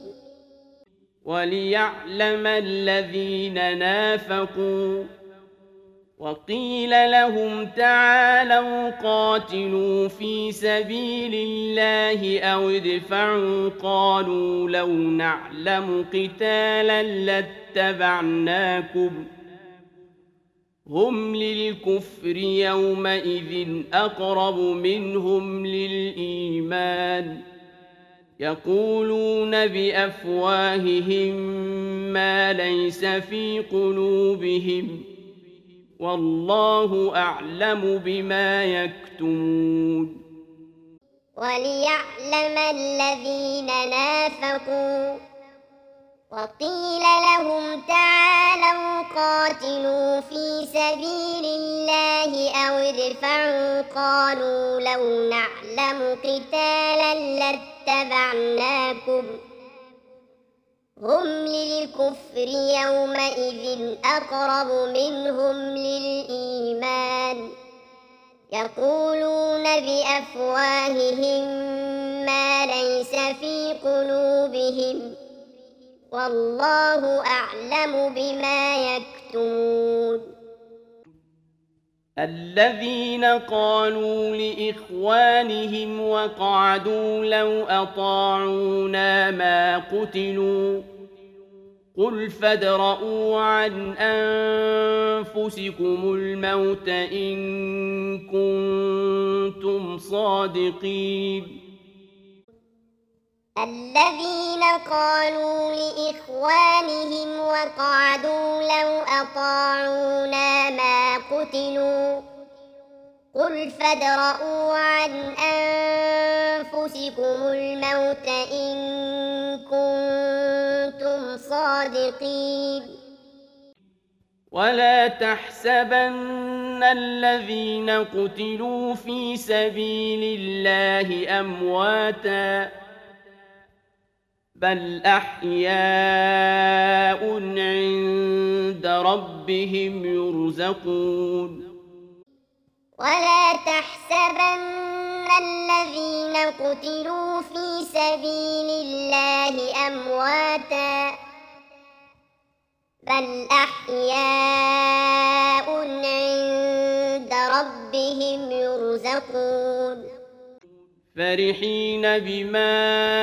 وليعلم الذين نافقوا وقيل لهم تعالوا قاتلوا في سبيل الله أو ادفعوا قالوا لو نعلم قتالا لاتبعناكم هم للكفر يومئذ أقرب منهم للإيمان يقولون بأفواههم ما ليس في قلوبهم والله أعلم بما يكتمون وليعلم الذين نافقوا وقيل لهم تعالوا قاتلوا في سبيل الله أو ادفعوا قالوا لو نعلم قتالا لاتبعناكم هم للكفر يومئذ أقرب منهم للإيمان يقولون بأفواههم ما ليس في قلوبهم والله أعلم بما يكتمون الذين قالوا لإخوانهم وقعدوا لو أطاعونا ما قتلوا قل فادرءوا عن أنفسكم الموت إن كنتم صادقين الذين قالوا لإخوانهم وقعدوا لو أطاعونا ما قتلوا قل فادرءوا عن أنفسكم الموت إن كنتم صادقين ولا تحسبن الذين قتلوا في سبيل الله أمواتاً بل أحياء عند ربهم يرزقون ولا تحسبن الذين قتلوا في سبيل الله أمواتا بل أحياء عند ربهم يرزقون فرحين بما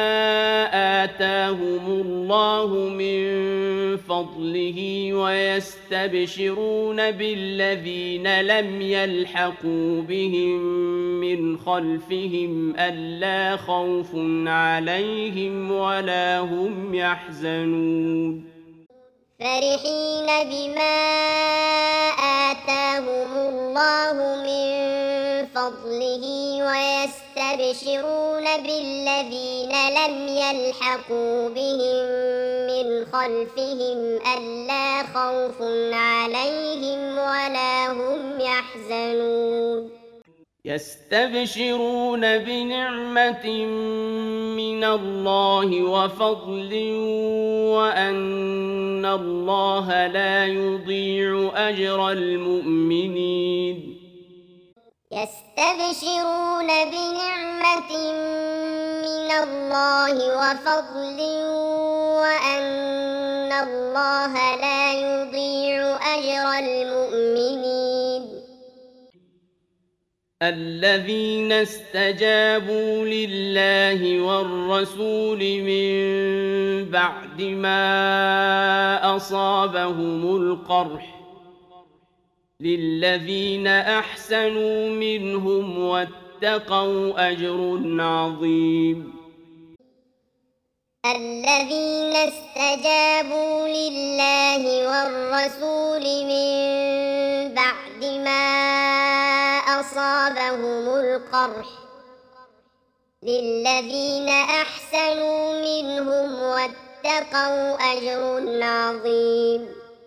آتاهم الله من فضله ويستبشرون بالذين لم يلحقوا بهم من خلفهم ألا خوف عليهم ولا هم يحزنون فرحين بما آتاهم الله من فضله ويستبشرون بالذين لم يلحقوا بهم من خلفهم ألا خوف عليهم ولا هم يحزنون يستبشرون بنعمة من الله وفضل وأن الله لا يضيع أجر المؤمنين يستبشرون بنعمة من الله وفضل وأن الله لا يضيع أجر المؤمنين الذين استجابوا لله والرسول من بعد ما أصابهم القرح للذين أحسنوا منهم واتقوا أجر عظيم الذين استجابوا لله والرسول من بعد ما أصابهم القرح للذين أحسنوا منهم واتقوا أجر عظيم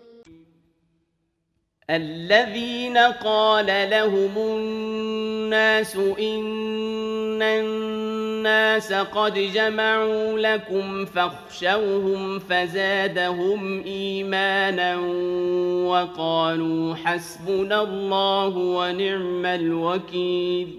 الذين قال لهم الناس إن الناس قد جمعوا لكم فاخشوهم فزادهم إيمانا وقالوا حسبنا الله ونعم الوكيل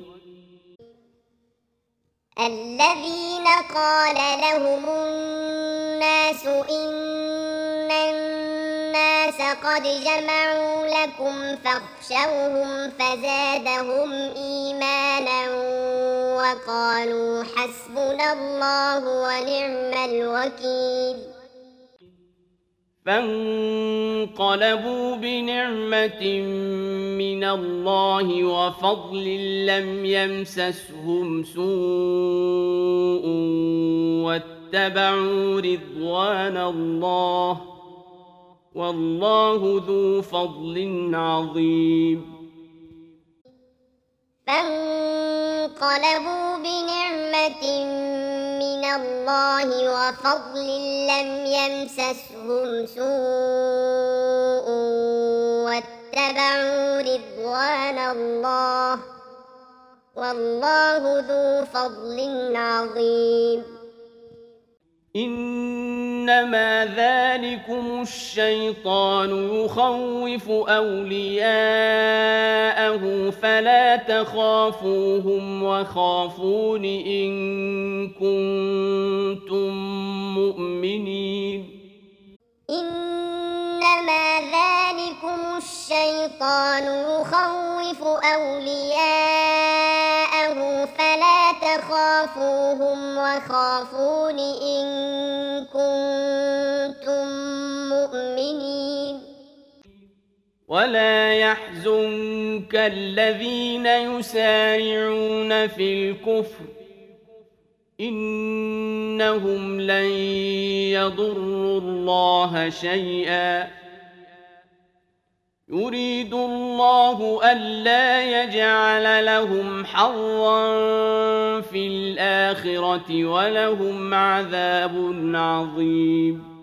الذين قال لهم الناس إن الناس قد جمعوا لكم فاخشوهم فزادهم إيمانا وقالوا حسبنا الله ونعم الوكيل فانقلبوا بنعمة من الله وفضل لم يمسسهم سوء واتبعوا رضوان الله والله ذو فضل عظيم فانقلبوا بنعمة من الله وفضل لم يمسسهم سوء واتبعوا رضوان الله والله ذو فضل عظيم إنما ذلكم الشيطان يخوف أولياءه فلا تخافوهم وخافون إن كنتم مؤمنين إنما ذلكم الشيطان يخوف أولياءه فلا تخافوهم وخافون إن كنتم مؤمنين ولا يحزنك الذين يسارعون في الكفر إنهم لن يضروا الله شيئا يريد الله ألا يجعل لهم حظا في الآخرة ولهم عذاب عظيم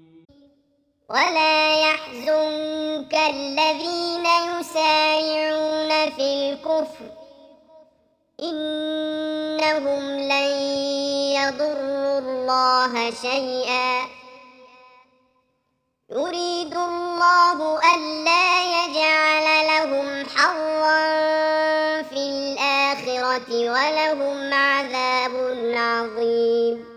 ولا يحزنك الذين يسارعون في الكفر إنهم لن يضروا الله شيئا يريد الله ألا يجعل لهم حظا في الآخرة ولهم عذاب عظيم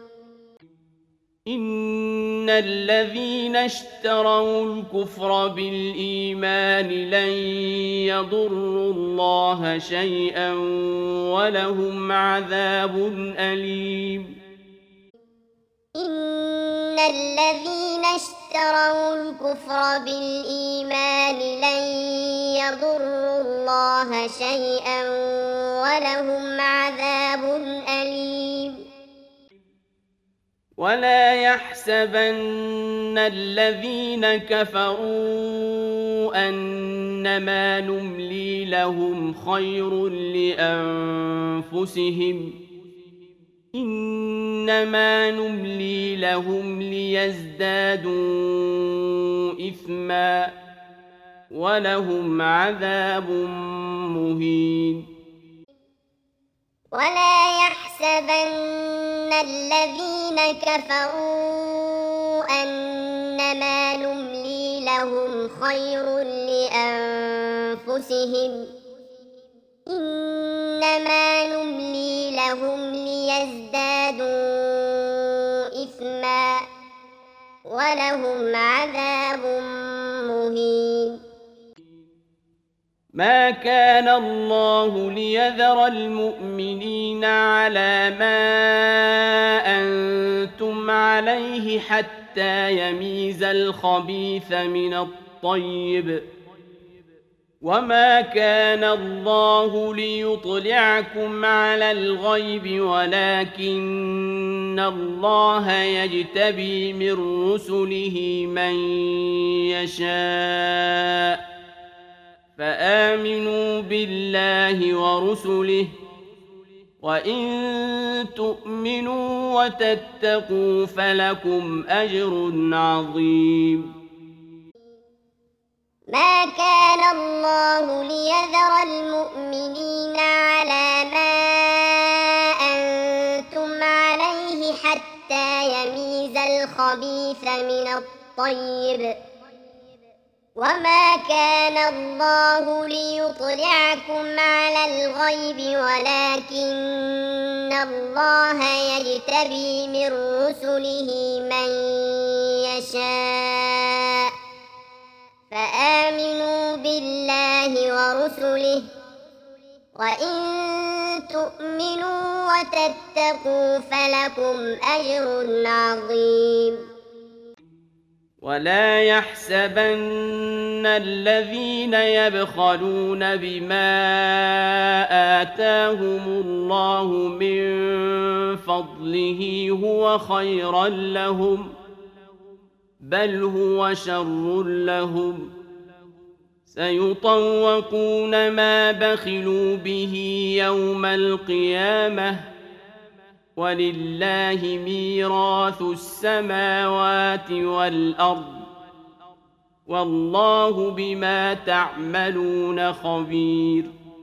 إن الذين اشتروا الكفر بالإيمان لن يضروا الله شيئا ولهم عذاب أليم إن الذين اشتروا الكفر بالإيمان لن يضروا الله شيئا ولهم عذاب أليم ولا يحسبن الذين كفروا أنما نملي لهم خير لأنفسهم إنما نملي لهم ليزدادوا إثما ولهم عذاب مهين ولا يحسبن الذين كفروا أنما نملي لهم خير لأنفسهم إنما نملي لهم ليزدادوا إثما ولهم عذاب مهين ما كان الله ليذر المؤمنين على ما أنتم عليه حتى يميز الخبيث من الطيب وما كان الله ليطلعكم على الغيب ولكن الله يجتبي من رسله من يشاء فآمنوا بالله ورسله وإن تؤمنوا وتتقوا فلكم أجر عظيم ما كان الله ليذر المؤمنين على ما أنتم حتى يميز الخبيث من الطيب وما كان الله ليطلعكم على الغيب ولكن الله يجتبي من رسله من يشاء فآمنوا بالله ورسله وإن تؤمنوا وتتقوا فلكم أجر عظيم ولا يحسبن الذين يبخلون بما آتاهم الله من فضله هو خيرا لهم بل هو شر لهم سيطوقون ما بخلوا به يوم القيامة ولله ميراث السماوات والأرض والله بما تعملون خبير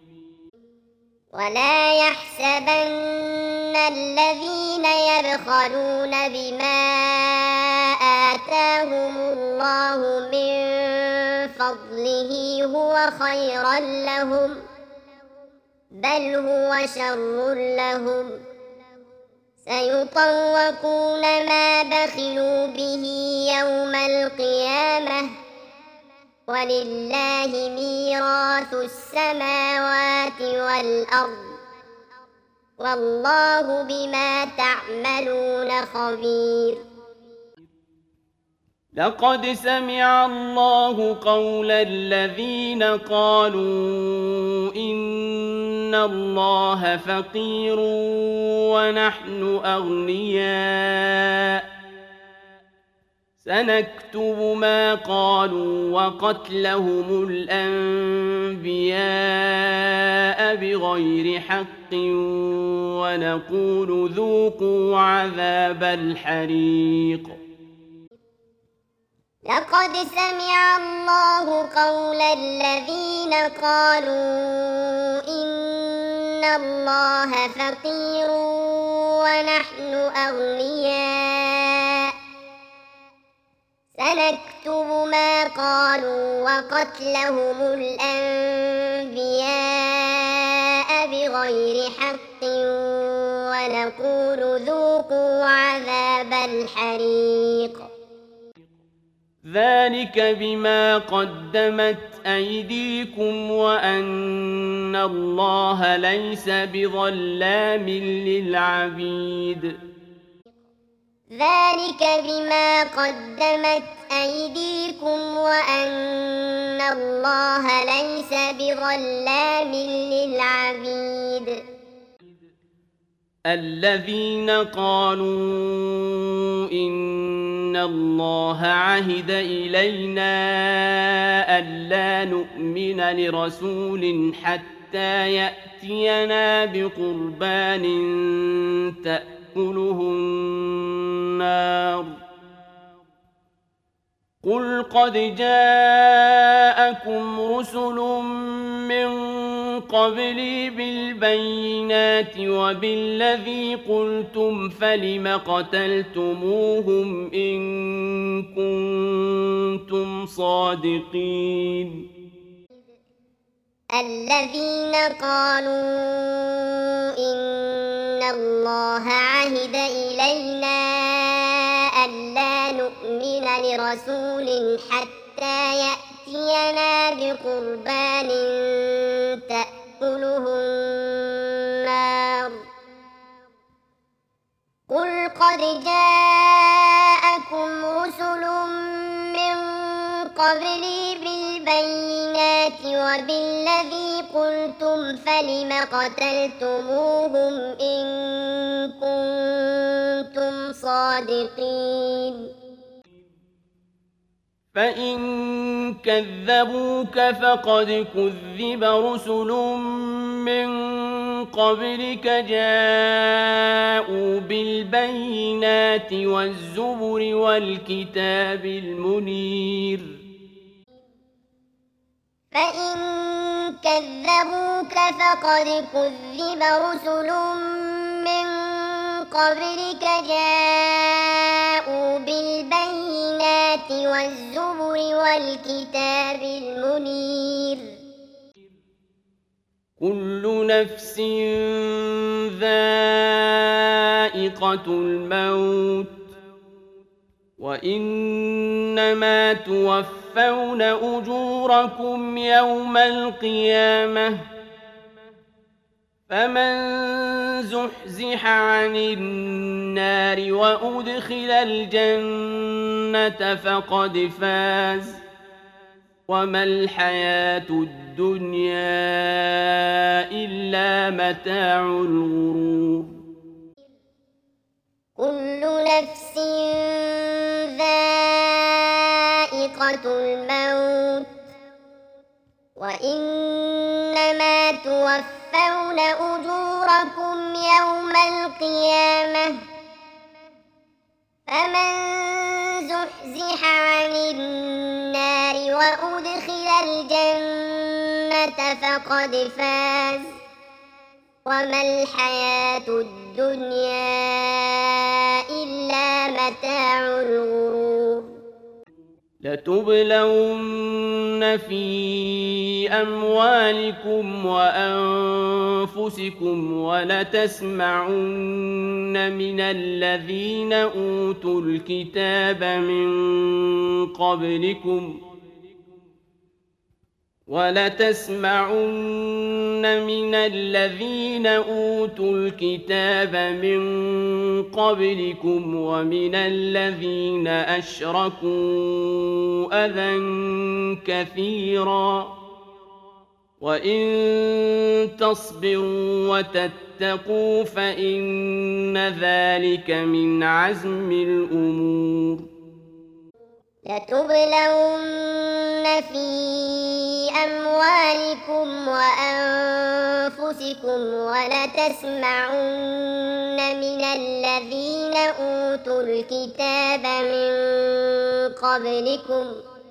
ولا يحسبن الذين يبخلون بما آتاهم الله من فضله هو خيرا لهم بل هو شر لهم سيطوقون ما بخلوا به يوم القيامة ولله ميراث السماوات والأرض والله بما تعملون خبير لقد سمع الله قول الذين قالوا إن الله فقير ونحن أغنياء سنكتب ما قالوا وقتلهم الأنبياء بغير حق ونقول ذوقوا عذاب الحريق لقد سمع الله قول الذين قالوا إن الله فقير ونحن أغنياء سنكتب ما قالوا وقتلهم الأنبياء بغير حق ونقول ذوقوا عذاب الحريق ذلك بما قدمت أيديكم وأن الله ليس بظلام للعبيد ذلك بما قدمت أيديكم وأن الله ليس بظلام للعبيد الذين قالوا إن الله عهد إلينا ألا نؤمن لرسول حتى يأتينا بقربان تأكله النار قل قد جاءكم رسل من قبلي بالبينات وبالذي قلتم فلم قتلتموهم إن كنتم صادقين الذين قالوا إن الله عهد إلينا ألا نؤمن لرسول حتى يأتينا بقربان تأكله النار قل قد جاءكم رسل من قبلي بالبينات وبالذي قلتم فلم قتلتموهم إن كنتم صادقين فإن كذبوك فقد كذب رسل من قبلك جاءوا بالبينات والزبر والكتاب المنير فإن كذبوك فقد كذب رسل من قبلك جاءوا بالبينات والزبر والكتاب المنير كل نفس ذائقة الموت وإنما توفون أجوركم يوم القيامة فمن زحزح عن النار وأدخل الجنة فقد فاز وما الحياة الدنيا إلا متاع الغرور كل نفس ذائقة الموت وإنما توفون أجوركم يوم القيامة فمن زحزح عن النار وأدخل الجنة فقد فاز وما الحياة الدنيا إلا متاع الغرور لتبلون في أموالكم وأنفسكم ولتسمعن من الذين أوتوا الكتاب من قبلكم ولتسمعن من الذين أوتوا الكتاب من قبلكم ومن الذين أشركوا أذى كثيرا وإن تصبروا وتتقوا فإن ذلك من عزم الأمور لتبلون في أموالكم وأنفسكم ولتسمعن من الذين أوتوا الكتاب من قبلكم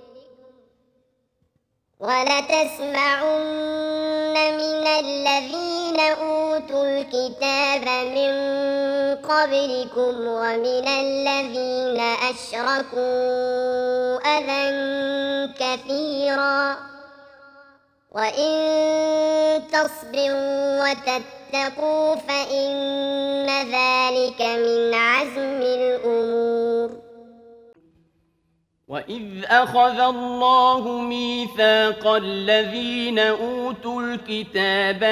ولتسمعن من الذين أوتوا الكتاب من قبلكم ومن الذين أشركوا أذى كثيرا وإن تصبروا وتتقوا فإن ذلك من عزم الأمور وإذ أخذ الله ميثاق الذين أوتوا الكتاب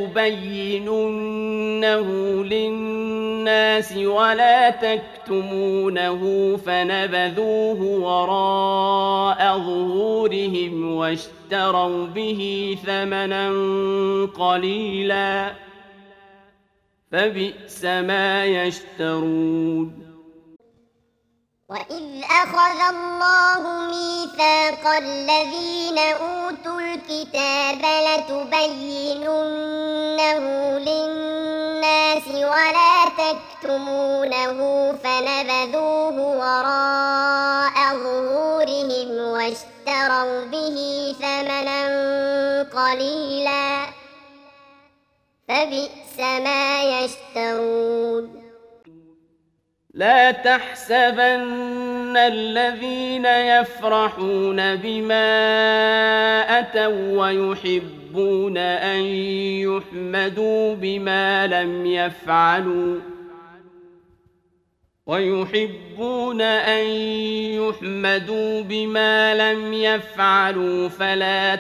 لتبيننه للناس ولا تكتمونه فنبذوه وراء ظهورهم واشتروا به ثمنا قليلا فبئس ما يشترون وإذ أخذ الله ميثاق الذين أوتوا الكتاب لتبيننه للناس ولا تكتمونه فنبذوه وراء ظهورهم واشتروا به ثمنا قليلا فبئس ما يشترون لا تحسبن الذين يفرحون بما أتوا ويحبون أن يحمدوا بما لم يفعلوا ويحبون أن يحمدوا بما لم يفعلوا فلا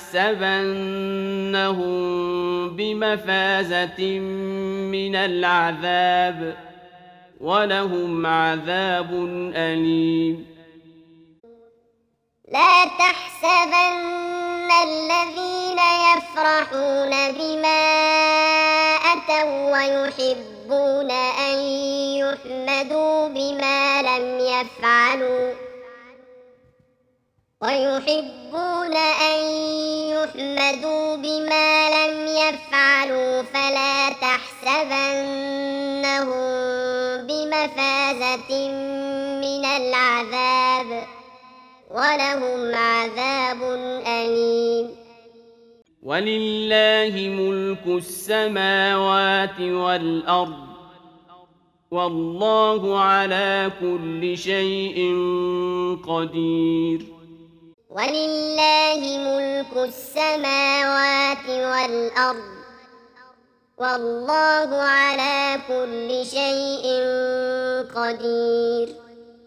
تحسبنهم بمفازة من العذاب ولهم عذاب أليم لا تحسبن الذين يفرحون بما أتوا ويحبون أن يحمدوا بما لم يفعلوا ويحبون أن يحمدوا بما لم يفعلوا فلا تحسبنهم بمفازة من العذاب ولهم عذاب أليم ولله ملك السماوات والأرض والله على كل شيء قدير. ولله ملك السماوات والأرض والله على كل شيء قدير.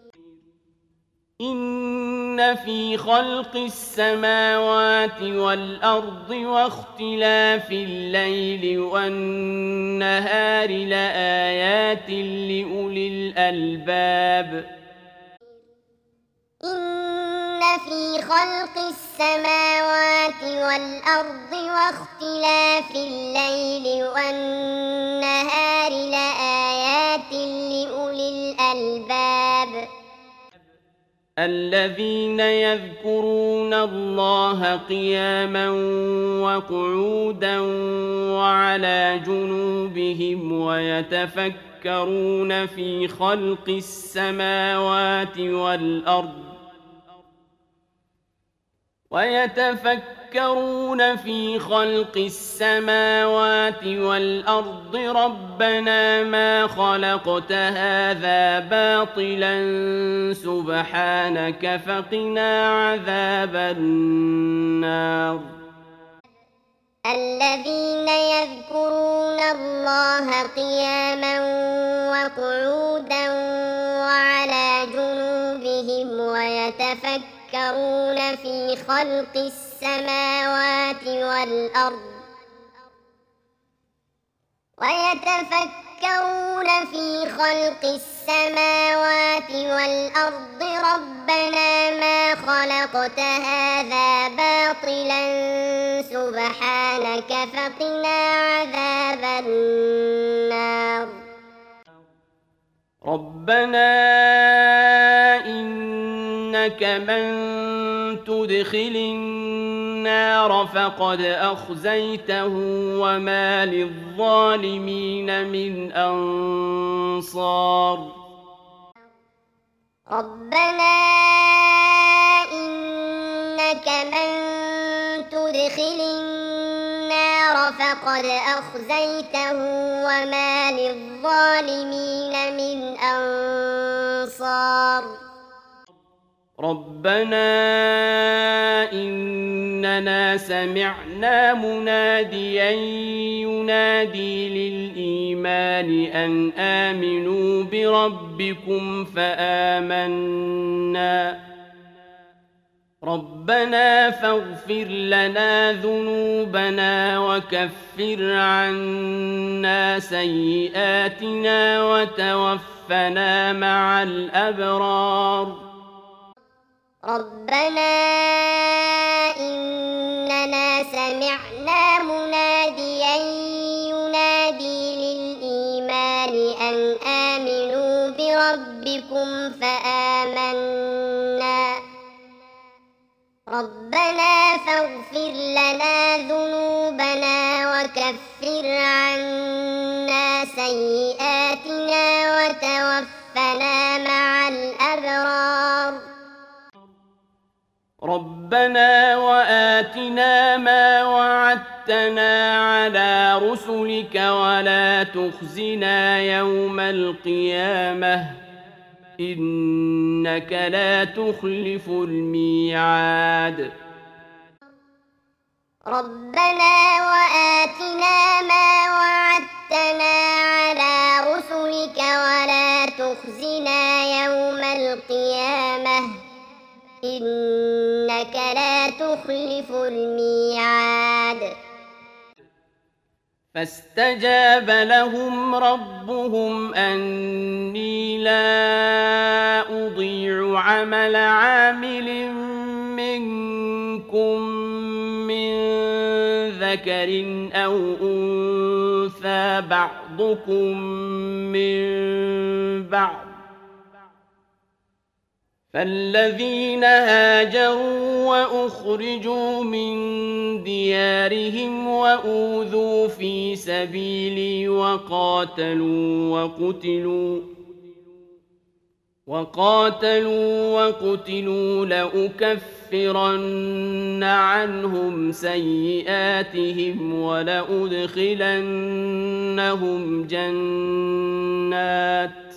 إن في خلق السماوات والأرض واختلاف الليل والنهار لآيات لأولي الألباب. إن في خلق السماوات والأرض واختلاف الليل والنهار لآيات لأولي الألباب الذين يذكرون الله قياما وقعودا وعلى جنوبهم ويتفكرون في خلق السماوات والأرض ويتفكرون في خلق السماوات والأرض ربنا ما خلقت هذا باطلا سبحانك فقنا عذاب النار. الذين يذكرون الله قياما وقعودا وعلى جنوبهم ويتفكرون يتفكرون في خلق السماوات والأرض ويتفكرون في خلق السماوات والأرض ربنا ما خلقت هذا باطلا سبحانك فقنا عذاب النار. ربنا إنك من تدخل النار فقد أخزيته وما للظالمين من أنصار. ربنا إنك من تدخل النار فقد أخزيته وما للظالمين من أنصار. ربنا إننا سمعنا مناديا ينادي للإيمان أن آمنوا بربكم فآمنا ربنا فاغفر لنا ذنوبنا وكفر عنا سيئاتنا وتوفنا مع الأبرار. ربنا إننا سمعنا مناديا ينادي للإيمان أن آمنوا بربكم فآمنا ربنا فاغفر لنا ذنوبنا وكفر عنا سيئاتنا وتوفنا مع الأبرار. ربنا وآتنا ما وعدتنا على رسلك ولا تخزنا يوم القيامة إنك لا تخلف الميعاد. ربنا وآتنا ما وعدتنا على رسلك ولا تخزنا يوم القيامة إنك لا تخلف الميعاد. فاستجاب لهم ربهم أني لا أضيع عمل عامل منكم من ذكر أو أنثى بعضكم من بعض فالذين هاجروا وأخرجوا من ديارهم وأوذوا في سبيلي وقاتلوا وقتلوا وقاتلوا وقتلوا لأكفرن عنهم سيئاتهم ولأدخلنهم جنات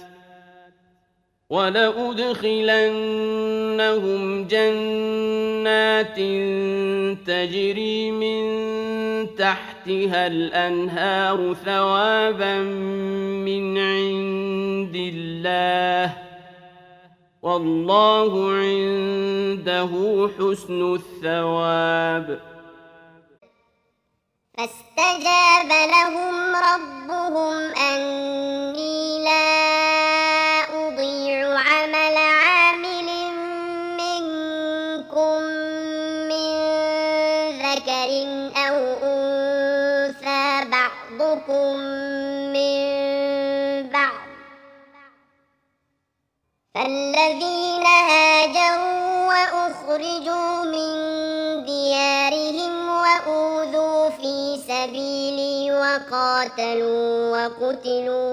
ولأدخلنهم جنات تجري من تحتها الأنهار ثوابا من عند الله والله عنده حسن الثواب. فاستجاب لهم ربهم أني لا أضيع عمل عامل منكم من ذكر أو أنثى بعضكم من بعض، فالذين هاجروا وأخرجوا من ديارهم وأوذوا في سبيلي وقاتلوا وقتلوا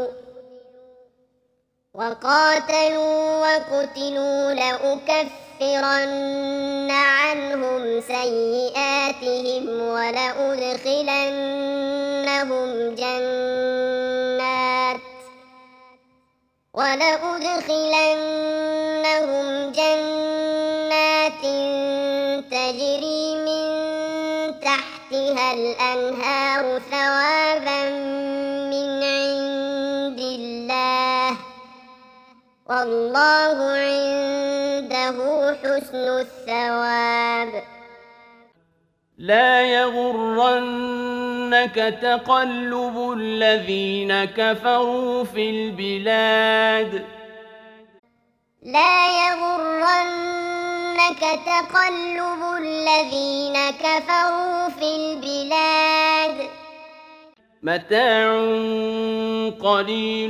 وقاتلوا وقتلوا لأكفرن عنهم سيئاتهم ولأدخلنهم جنات ولأدخلنهم جنات تجري من تحتها الأنهار ثوابا من عند الله والله عنده حسن الثواب. لا يغرنك تقلب الذين كفروا في البلاد لا يغرنك تقلب الذين كفروا في البلاد متاع قليل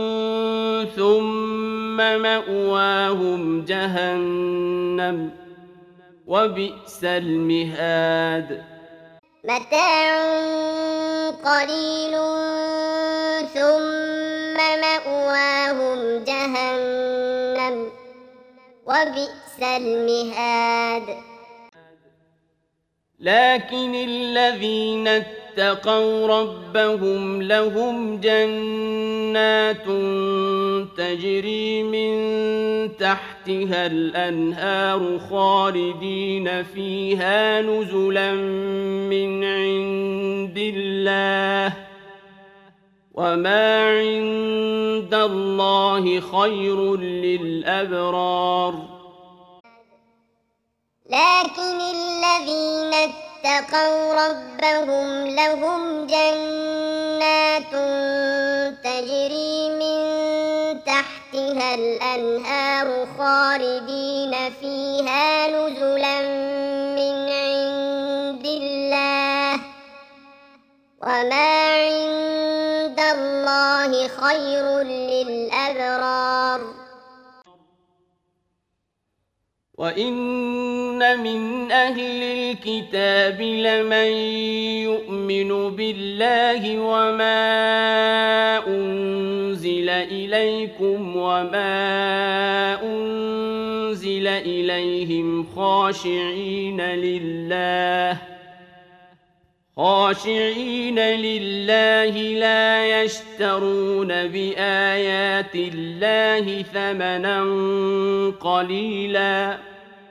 ثم مأواهم جهنم وبئس المهاد. متاع قليل ثم مأواهم جهنم وبئس المهاد. لكن الذين اتقوا ربهم لهم جنات تجري من تحتها الأنهار خالدين فيها نزلا من عند الله وما عند الله خير للأبرار. لكن الذين اتقوا ربهم لهم جنات تجري من تحتها الأنهار خالدين فيها نزلا من عند الله وما عند الله خير للأبرار. وإن من أهل الكتاب لمن يؤمن بالله وما أنزل إليكم وما أنزل إليهم خاشعين لله خاشعين لله لا يشترون بآيات الله ثمنا قليلا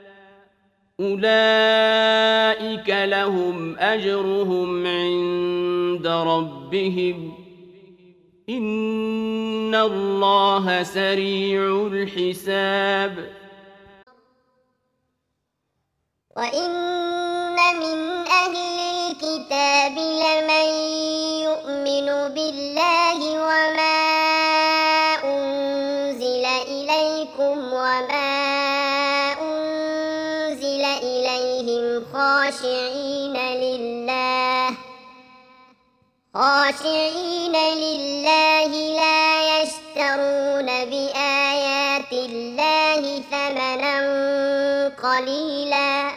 أولئك لهم أجرهم عند ربهم إن الله سريع الحساب. وإن من أهل الكتاب لمن يؤمن بالله وما أنزل إليكم وما أنزل إليهم خاشعين لله خاشعين لله لا يشترون بآيات الله ثمنا قليلا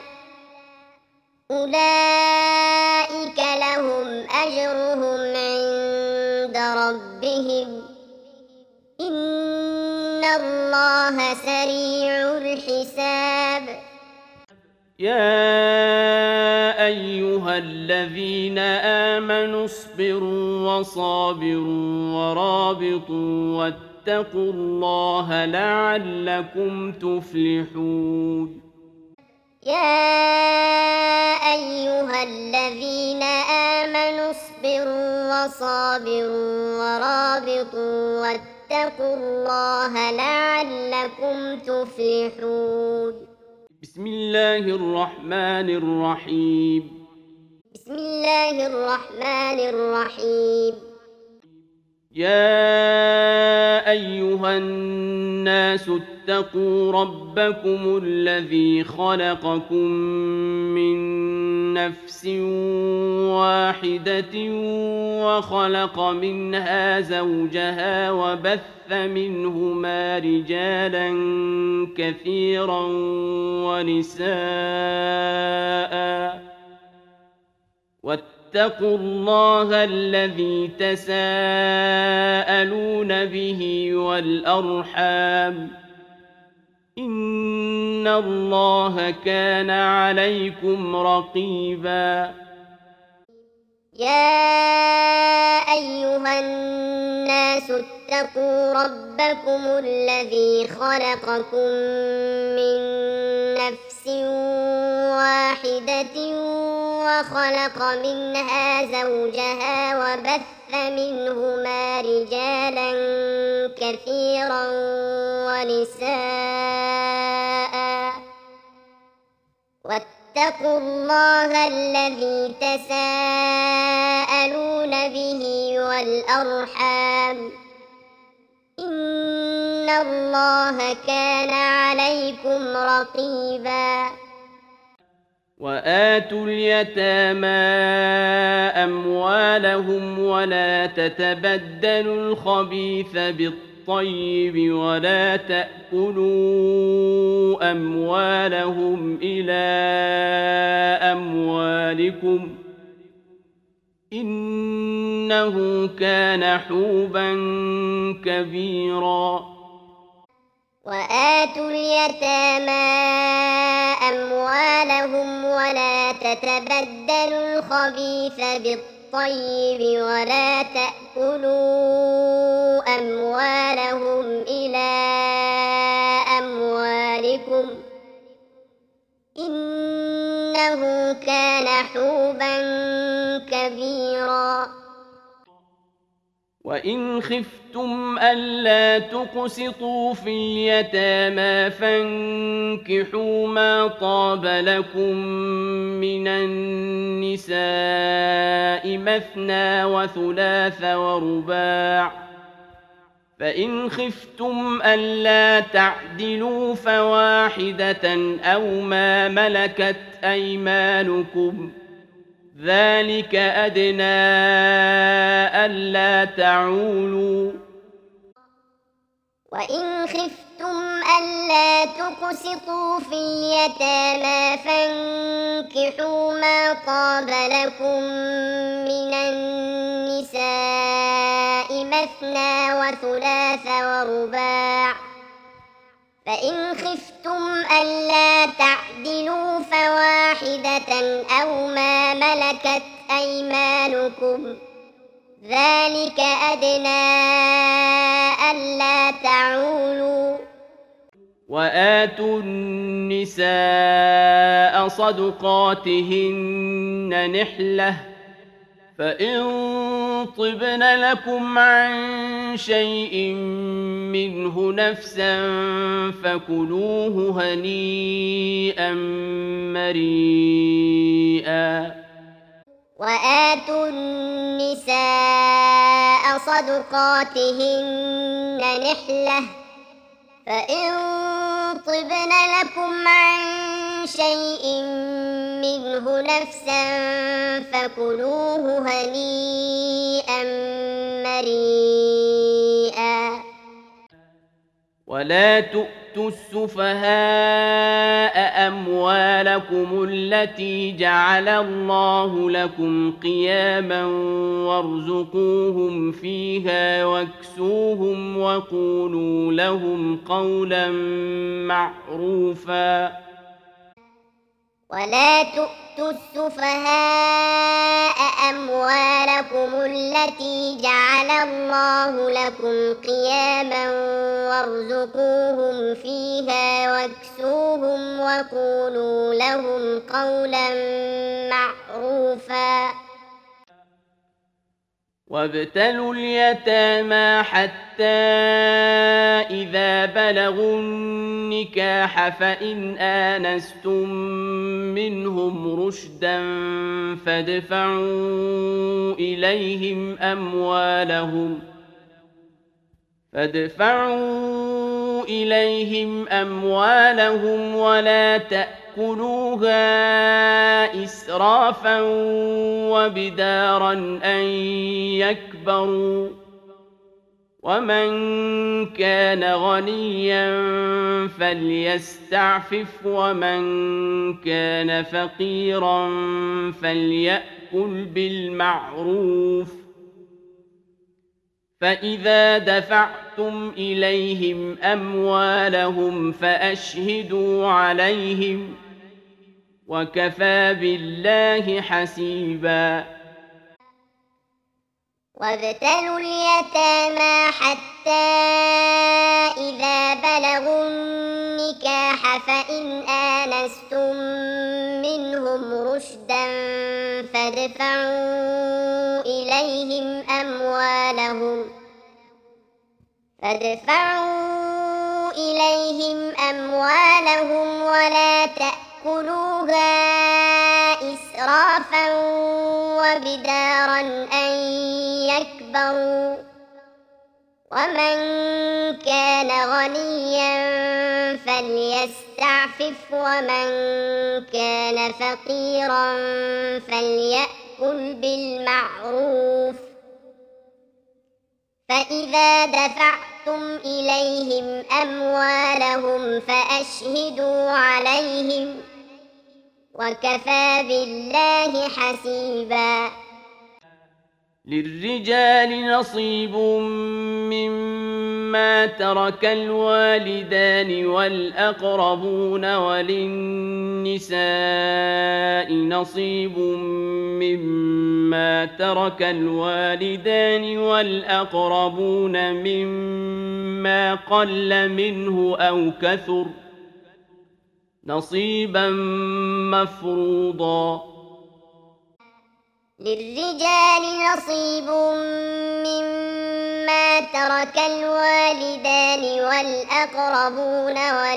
أولئك لهم أجرهم عند ربهم إن الله الله سريع الحساب يا أيها الذين آمنوا اصبروا وصابروا ورابطوا واتقوا الله لعلكم تفلحون يا أيها الذين آمنوا اصبروا وصابروا ورابطوا واتقوا الله لعلكم تفلحون بسم الله الرحمن الرحيم بسم الله الرحمن الرحيم يا أيها الناس اتقوا ربكم الذي خلقكم من نفس واحدة وخلق منها زوجها وبث منهما رجالا كثيرا ونساء واتقوا الله الذي تساءلون به والأرحام إن الله كان عليكم رقيبا يا أيها الناس اتقوا ربكم الذي خلقكم من نفس واحدة وخلق منها زوجها وبث منهما رجالا كثيرا ونساء واتقوا الله الذي تساءلون به والأرحام إن الله كان عليكم رقيبا وآتوا اليتامى أموالهم ولا تتبدلوا الخبيث بالطيب ولا تأكلوا أموالهم إلى أموالكم إنه كان حوبا كبيرا وآتوا اليتامى أموالهم ولا تتبدلوا الخبيث بالطيب ولا تأكلوا أموالهم إلى أموالكم إنه كان حوبا كبيرا وإن خفتم ألا تقسطوا في اليتامى فانكحوا ما طاب لكم من النساء مثنى وثلاث ورباع فإن خفتم ألا تعدلوا فواحدة أو ما ملكت أيمانكم ذلك أدنى ألا تعولوا وإن خفتم ألا تقسطوا في اليتامى فانكحوا ما طاب لكم من النساء مثنى وثلاث ورباع فإن خفتم ألا تعدلوا فواحدة أو ما ملكت أيمانكم ذلك أدنى ألا تعولوا وآتوا النساء صدقاتهن نحلة فإن طبن لكم عن شيء منه نفسا فكلوه هنيئا مريئا وآتوا النساء صدقاتهن نحلة فإن طبن لكم عن شيء منه نفسا فكلوه هنيئا مريئا ولا تؤتوا السفهاء أموالكم التي جعل الله لكم قياما وارزقوهم فيها واكسوهم وقولوا لهم قولا معروفا ولا تؤتوا السفهاء أموالكم التي جعل الله لكم قياما وارزقوهم فيها واكسوهم وقولوا لهم قولا معروفا وابتلوا اليتامى حتى إذا بلغوا النكاح فإن آنستم منهم رشدا فادفعوا إليهم أموالهم فادفعوا إليهم أموالهم ولا تأكلوها إسرافا وبدارا أن يكبروا ومن كان غنيا فليستعفف ومن كان فقيرا فليأكل بالمعروف فإذا دفعتم إليهم أموالهم فأشهدوا عليهم وكفى بالله حسيبا وابتلوا اليتامى حتى إذا بلغوا النكاح فإن آنستم منهم رشدا فادفعوا إليهم أموالهم فادفعوا إليهم أموالهم ولا تأكلوها إسرافا وبدارا أن يكبروا ومن كان غنيا فليستعفف ومن كان فقيرا فليأكل بالمعروف فإذا دفعتم إليهم أموالهم فأشهدوا عليهم وكفى بالله حسيبا للرجال نصيب مما ترك الوالدان والأقربون وللنساء نصيب مما ترك الوالدان والأقربون مما قل منه أو كثر نصيبا مفروضا للرجال نصيب مما ترك الوالدان والأقربون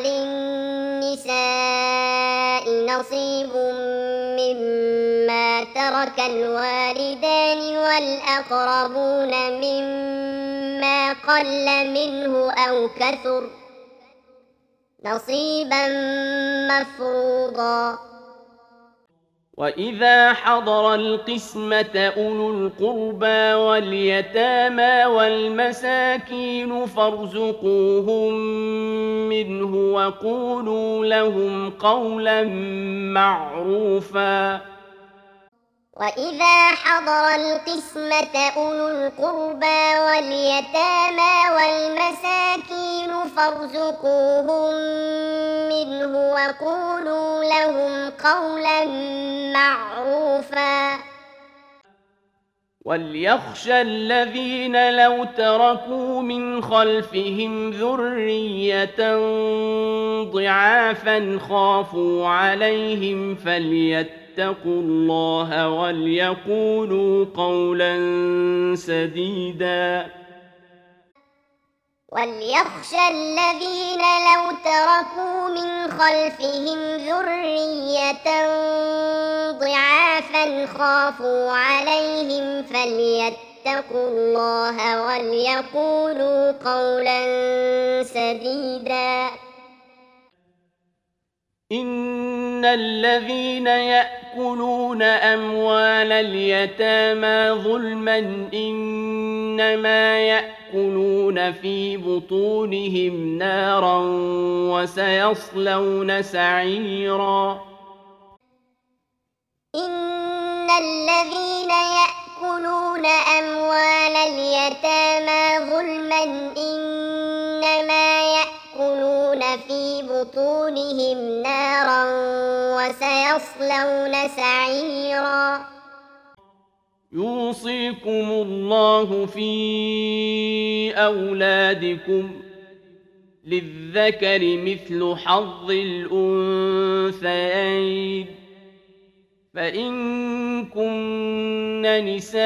وللنساء نصيب مما ترك الوالدان والأقربون مما قل منه أو كثر نصيبا مفروضا وإذا حضر القسمة أولو القربى واليتامى والمساكين فارزقوهم منه وقولوا لهم قولا معروفا وإذا حضر القسمة أولو القربى واليتامى والمساكين فارزقوهم منه وقولوا لهم قولا معروفا وليخشى الذين لو تركوا من خلفهم ذرية ضعافا خافوا عليهم فليتقوا اتقوا الله وليقولوا قولا سديدا وليخشى الذين لو تركوا من خلفهم ذرية ضعافا خافوا عليهم فليتقوا الله وليقولوا قولا سديدا إن الذين يأكلون أموال اليتامى ظلما إنما يأكلون في بطونهم نارا وسيصلون سعيرا إن الذين يأكلون أموال اليتامى ظلما إنما يأكلون في بطونهم نارا وسيصلون سعيرا يوصيكم الله في أولادكم للذكر مثل حظ الأنثيين فإن كن نساء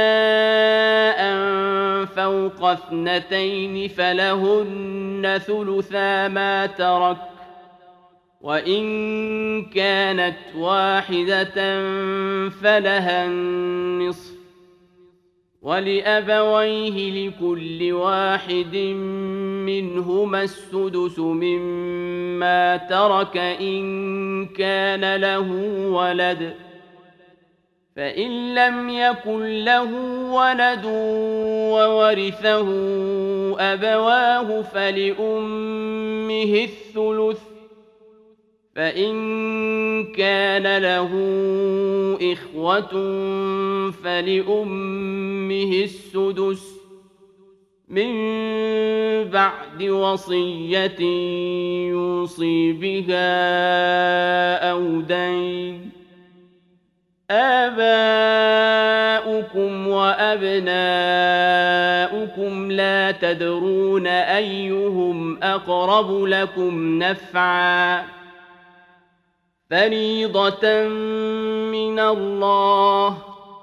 فوق اثنتين فلهن ثلثا ما ترك وإن كانت واحدة فلها النصف ولأبويه لكل واحد منهما السدس مما ترك إن كان له ولد فإن لم يكن له ولد وورثه أبواه فلأمه الثلث فإن كان له إخوة فلأمه السدس من بعد وصية يوصي بها أو دين آباؤكم وأبناؤكم لا تدرون أيهم أقرب لكم نفعا فريضة من الله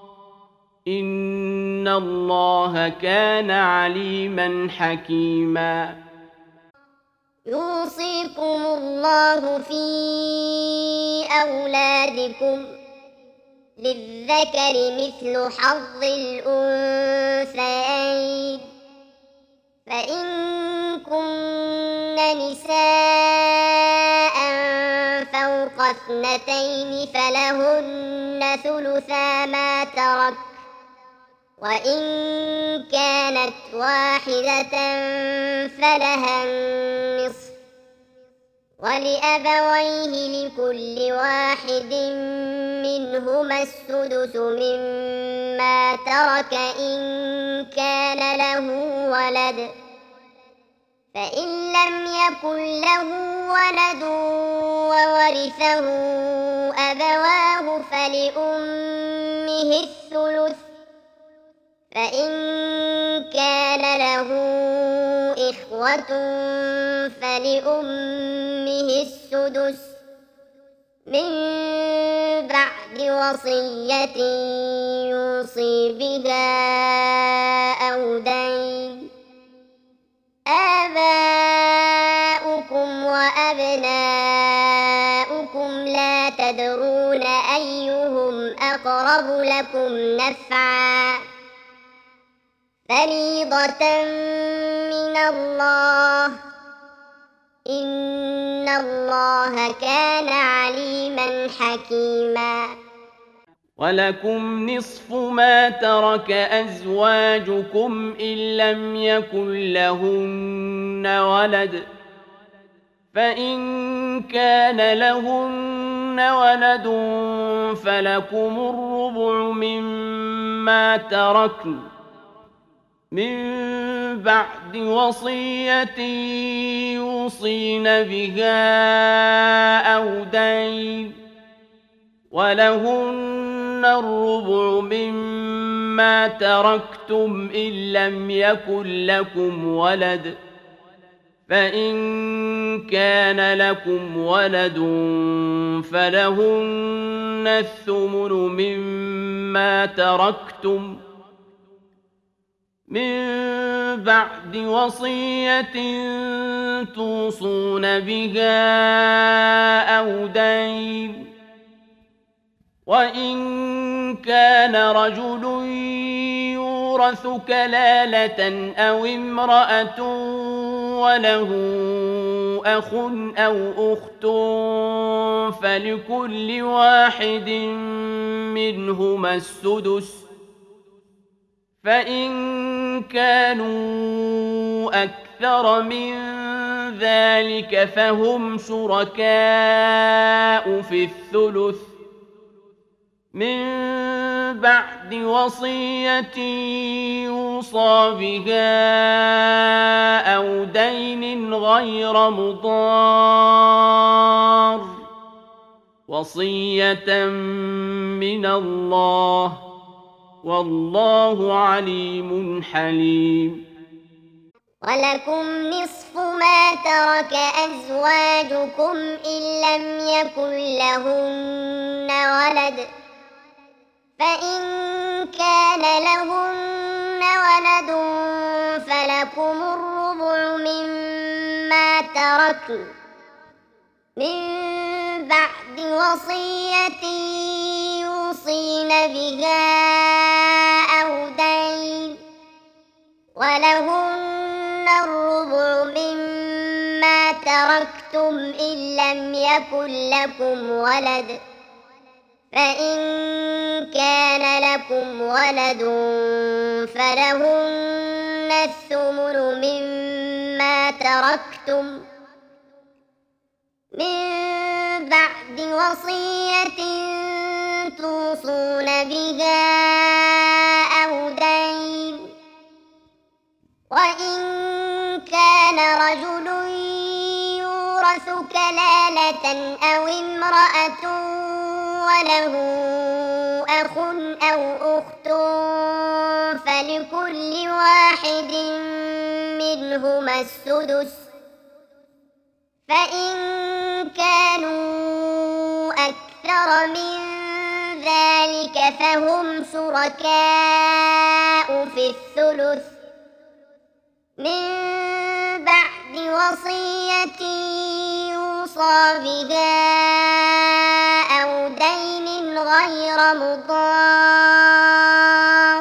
إن الله كان عليما حكيما يوصيكم الله في أولادكم للذكر مثل حظ الأنثيين فإن كن نساء فوق اثنتين فلهن ثلثا ما ترك وإن كانت واحدة فلها النصف ولأبويه لكل واحد منهما السدس مما ترك إن كان له ولد فإن لم يكن له ولد وورثه أبواه فلأمه الثلث فإن كان له إخوة فلأمه السدس من بعد وصية يوصي بها أو دين آباؤكم وأبناؤكم لا تدرون أيهم أقرب لكم نفعا فريضة من الله إن الله كان عليما حكيما ولكم نصف ما ترك أزواجكم إن لم يكن لهن ولد فإن كان لهن ولد فلكم الربع مما تركن من بعد وصية يوصين بها أو دين ولهن الربع مما تركتم إن لم يكن لكم ولد فإن كان لكم ولد فلهن الثمن مما تركتم من بعد وصية توصون بها أو دين وإن كان رجل يورث كلالة أو امرأة وله أخ أو أخت فلكل واحد منهما السدس فإن كانوا أكثر من ذلك فهم شركاء في الثلث من بعد وصية يوصى بها أو دين غير مضار وصية من الله والله عليم حليم. ولكم نصف ما ترك أزواجكم إن لم يكن لهن ولد فإن كان لهن ولد فلكم الربع مما تركن من بعد وصية يوصين بها أو دين ولهن الربع مما تركتم إن لم يكن لكم ولد فإن كان لكم ولد فلهن الثمن مما تركتم من بعد وصية توصون بها أو دين وإن كان رجل يورث كلالة أو امرأة وله أخ أو أخت فلكل واحد منهما السدس فإن كانوا أكثر من ذلك فهم شركاء في الثلث من بعد وصية يوصى بها أو دين غير مضار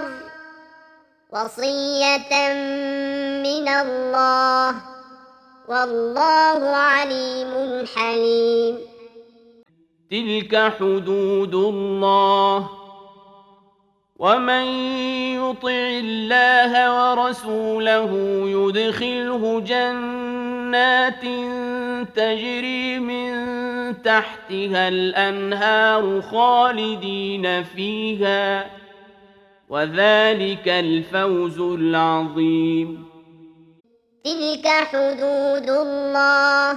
وصية من الله والله عليم حليم. تلك حدود الله ومن يطع الله ورسوله يدخله جنات تجري من تحتها الأنهار خالدين فيها وذلك الفوز العظيم. تلك حدود الله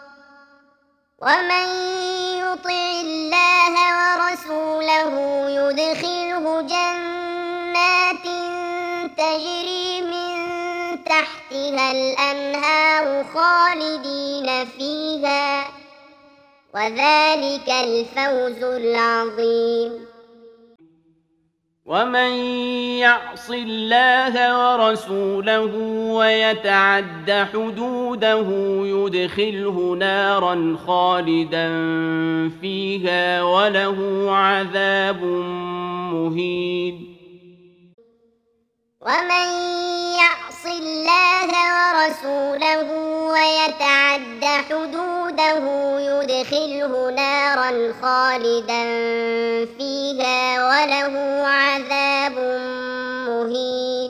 ومن يطع الله ورسوله يدخله جنات تجري من تحتها الأنهار خالدين فيها وذلك الفوز العظيم. ومن يعص الله ورسوله ويتعد حدوده يدخله نارا خالدا فيها وله عذاب مهين. ومن يعص الله ورسوله ويتعد حدوده يدخله نارا خالدا فيها وله عذاب مهين.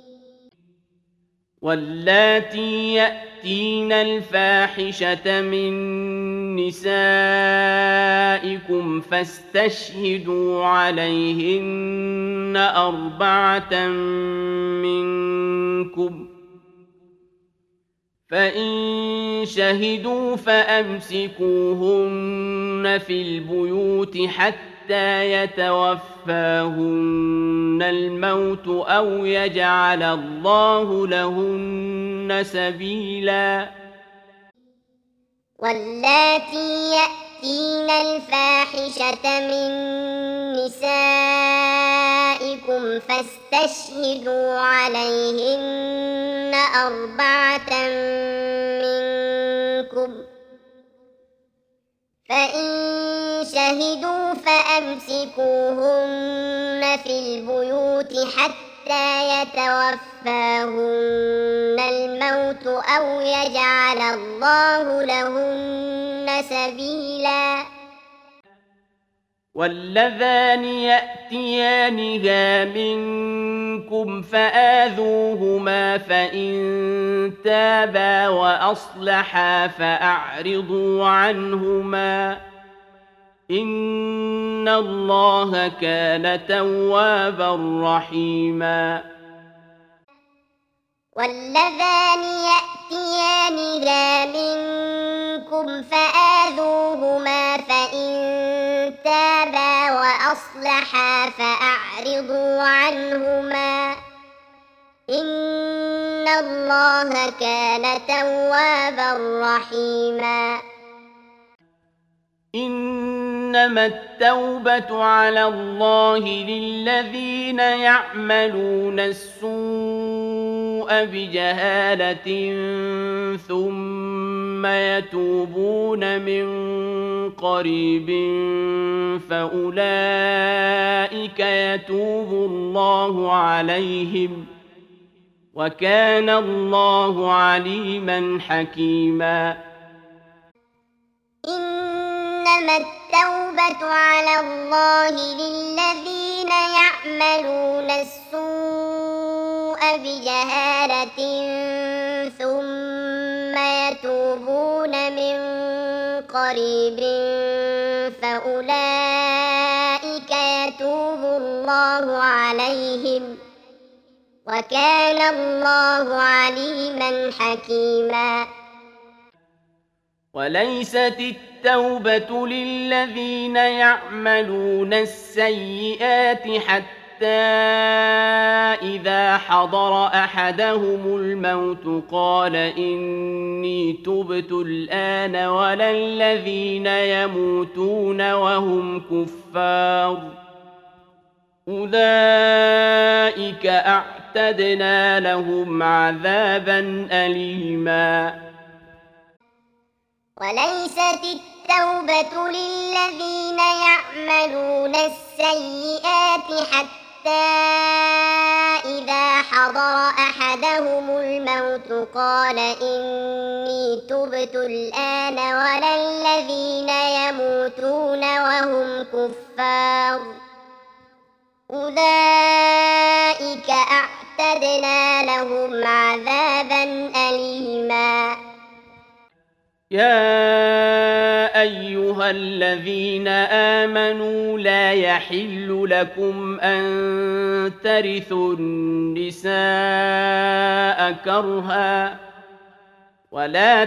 واللاتي يأتين الفاحشة من نسائكم فاستشهدوا عليهن أربعة منكم فإن شهدوا فأمسكوهن في البيوت حتى يتوفاهن الموت أو يجعل الله لهن سبيلا. واللاتي يأتين الفاحشة من نسائكم فاستشهدوا عليهن أربعة منكم فإن شهدوا فأمسكوهن في البيوت حتى حتى يتوفاهن الموت أو يجعل الله لهن سبيلا. واللذان يأتيانها منكم فآذوهما فإن تابا وأصلحا فأعرضوا عنهما إن الله كان توابا رحيما. واللذان يأتيانها منكم فآذوهما فإن تابا وأصلحا فأعرضوا عنهما إن الله كان توابا رحيما. إنما التوبة على الله للذين يعملون السوء بجهالة ثم يتوبون من قريب فأولئك يتوب الله عليهم وكان الله عليما حكيما. إنما التوبة على الله للذين يعملون السوء بجهالة ثم يتوبون من قريب فأولئك يتوب الله عليهم وكان الله عليما حكيما. وليست التوبة للذين يعملون السيئات حتى إذا حضر أحدهم الموت قال إني تبت الآن ولا الذين يموتون وهم كفار أولئك أعتدنا لهم عذابا أليما. وليست التوبة للذين يعملون السيئات حتى إذا حضر أحدهم الموت قال إني تبت الآن ولا الذين يموتون وهم كفار أولئك أعتدنا لهم عذابا أليما. يا أيها الذين آمنوا لا يحل لكم أن ترثوا النساء كرها ولا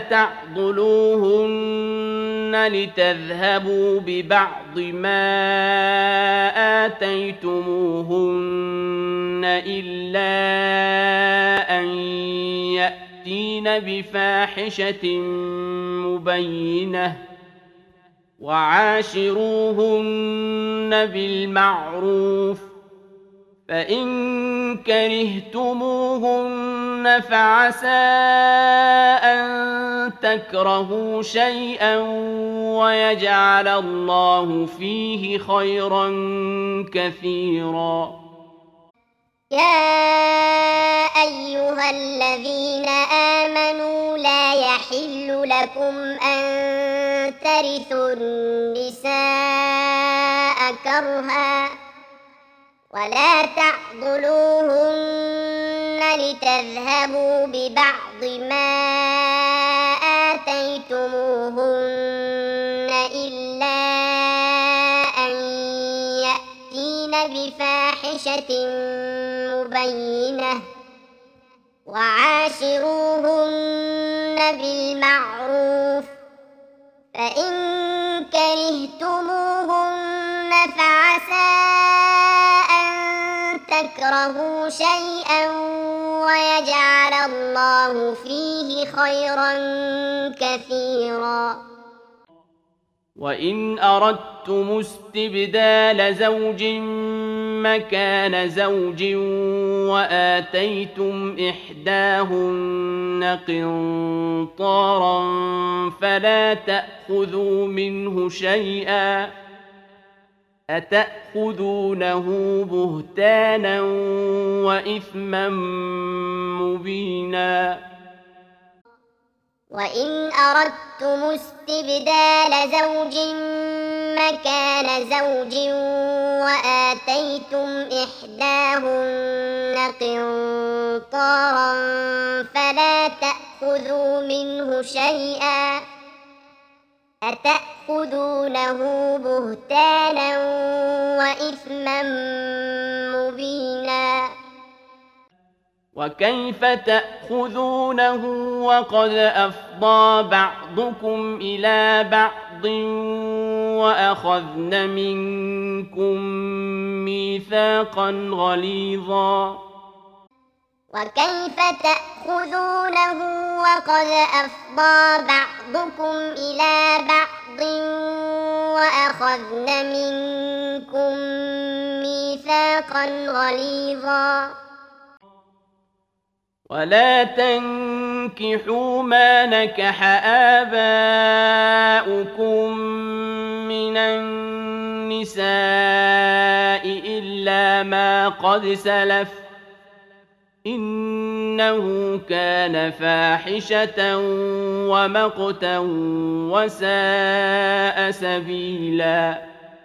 تعضلوهن لتذهبوا ببعض ما آتيتموهن إلا أن يأتين بفاحشة مبينة وعاشروهن بالمعروف فإن كرهتموهن فعسى أن تكرهوا شيئا ويجعل الله فيه خيرا كثيرا. يا أيها الذين آمنوا لا يحل لكم أن ترثوا النساء كرها ولا تعضلوهن لتذهبوا ببعض ما آتيتموهن إلا أن يأتين بفاحشة مبينة وعاشروهن بالمعروف فإن كرهتموهن فعسى أن تكرهوا شيئا ويجعل الله فيه خيرا كثيرا. وإن أردتم استبدال زوج مكان زوج وآتيتم إحداهن قنطارا فلا تأخذوا منه شيئا أتأخذونه بهتانا وإثما مبينا وإن أردتم استبدال زوج مكان زوج وآتيتم إحداهن قنطارا فلا تأخذوا منه شيئا أتأخذونه بهتانا وإثما مبينا وكيف تأخذونه وقد أفضى بعضكم إلى بعض وأخذن منكم ميثاقا غليظا وكيف تأخذونه وقد أفضى بعضكم إلى بعض وأخذن منكم ميثاقا غليظا ولا تنكحوا ما نكح آباؤكم من النساء إلا ما قد سلف إنه كان فاحشة ومقتا وساء سبيلا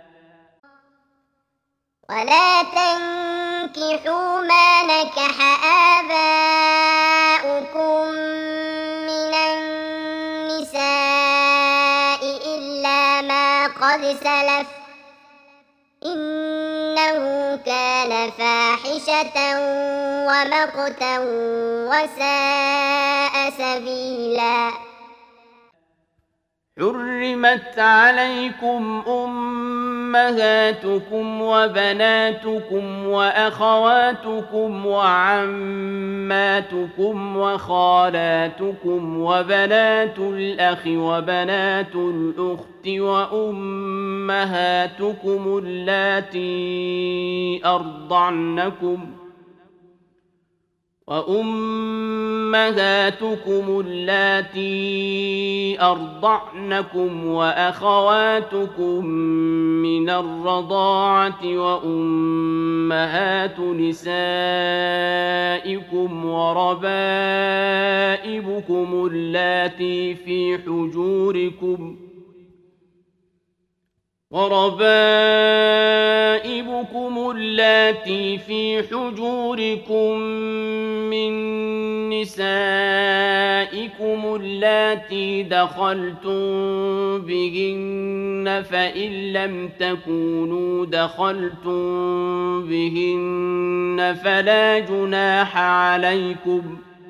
ولا تنكحوا ما نكح آباؤكم من النساء إلا ما قد سلف إنه كان فاحشة ومقتا وساء سبيلا حرمت عليكم أمهاتكم وبناتكم وأخواتكم وعماتكم وخالاتكم وبنات الأخ وبنات الأخت وأمهاتكم اللاتي أرضعنكم وأمهاتكم اللاتي أرضعنكم وأخواتكم من الرضاعة وأمهات نسائكم وربائبكم اللاتي في حجوركم وربائبكم اللاتي في حجوركم من نسائكم اللاتي دخلتم بهن فإن لم تكونوا دخلتم بهن فلا جناح عليكم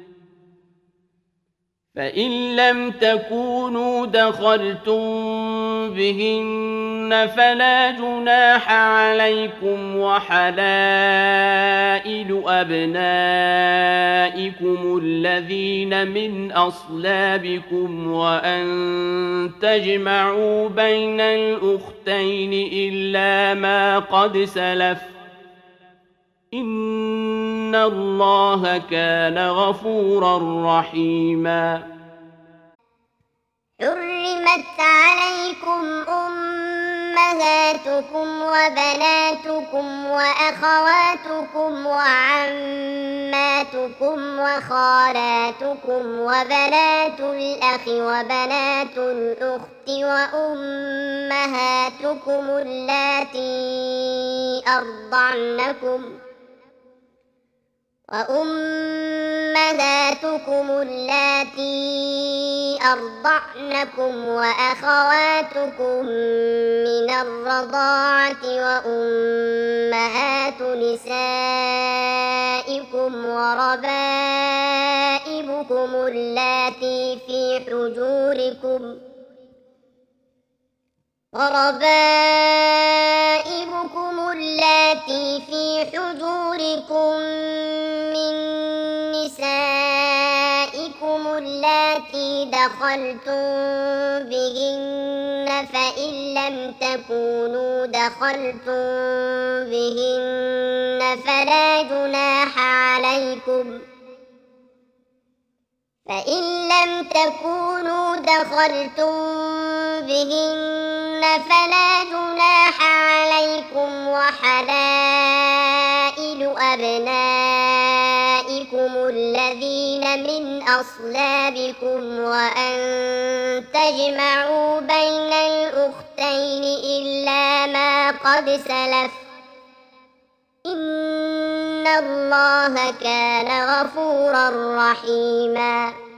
فإن لم تكونوا دخلتم بهن فلا جناح عليكم وحلائل أبنائكم الذين من أصلابكم وأن تجمعوا بين الأختين إلا ما قد سلف إن الله كان غفورا رحيما حرمت عليكم أمهاتكم وبناتكم وأخواتكم وعماتكم وخالاتكم وبنات الأخ وبنات الأخت وأمهاتكم اللاتي أرضعنكم وأمهاتكم اللاتي أرضعنكم وأخواتكم من الرضاعة وأمهات نسائكم وربائبكم اللاتي في حجوركم وربائبكم اللاتي في حجوركم من نسائكم اللاتي دخلتم بهن فإن لم تكونوا دخلتم بهن فلا جناح عليكم فإن لم تكونوا دخلتم بهن فلا جناح عليكم أبنائكم الذين من أصلابكم وأن تجمعوا بين الأختين إلا ما قد سلف إن الله كان غفورا رحيما.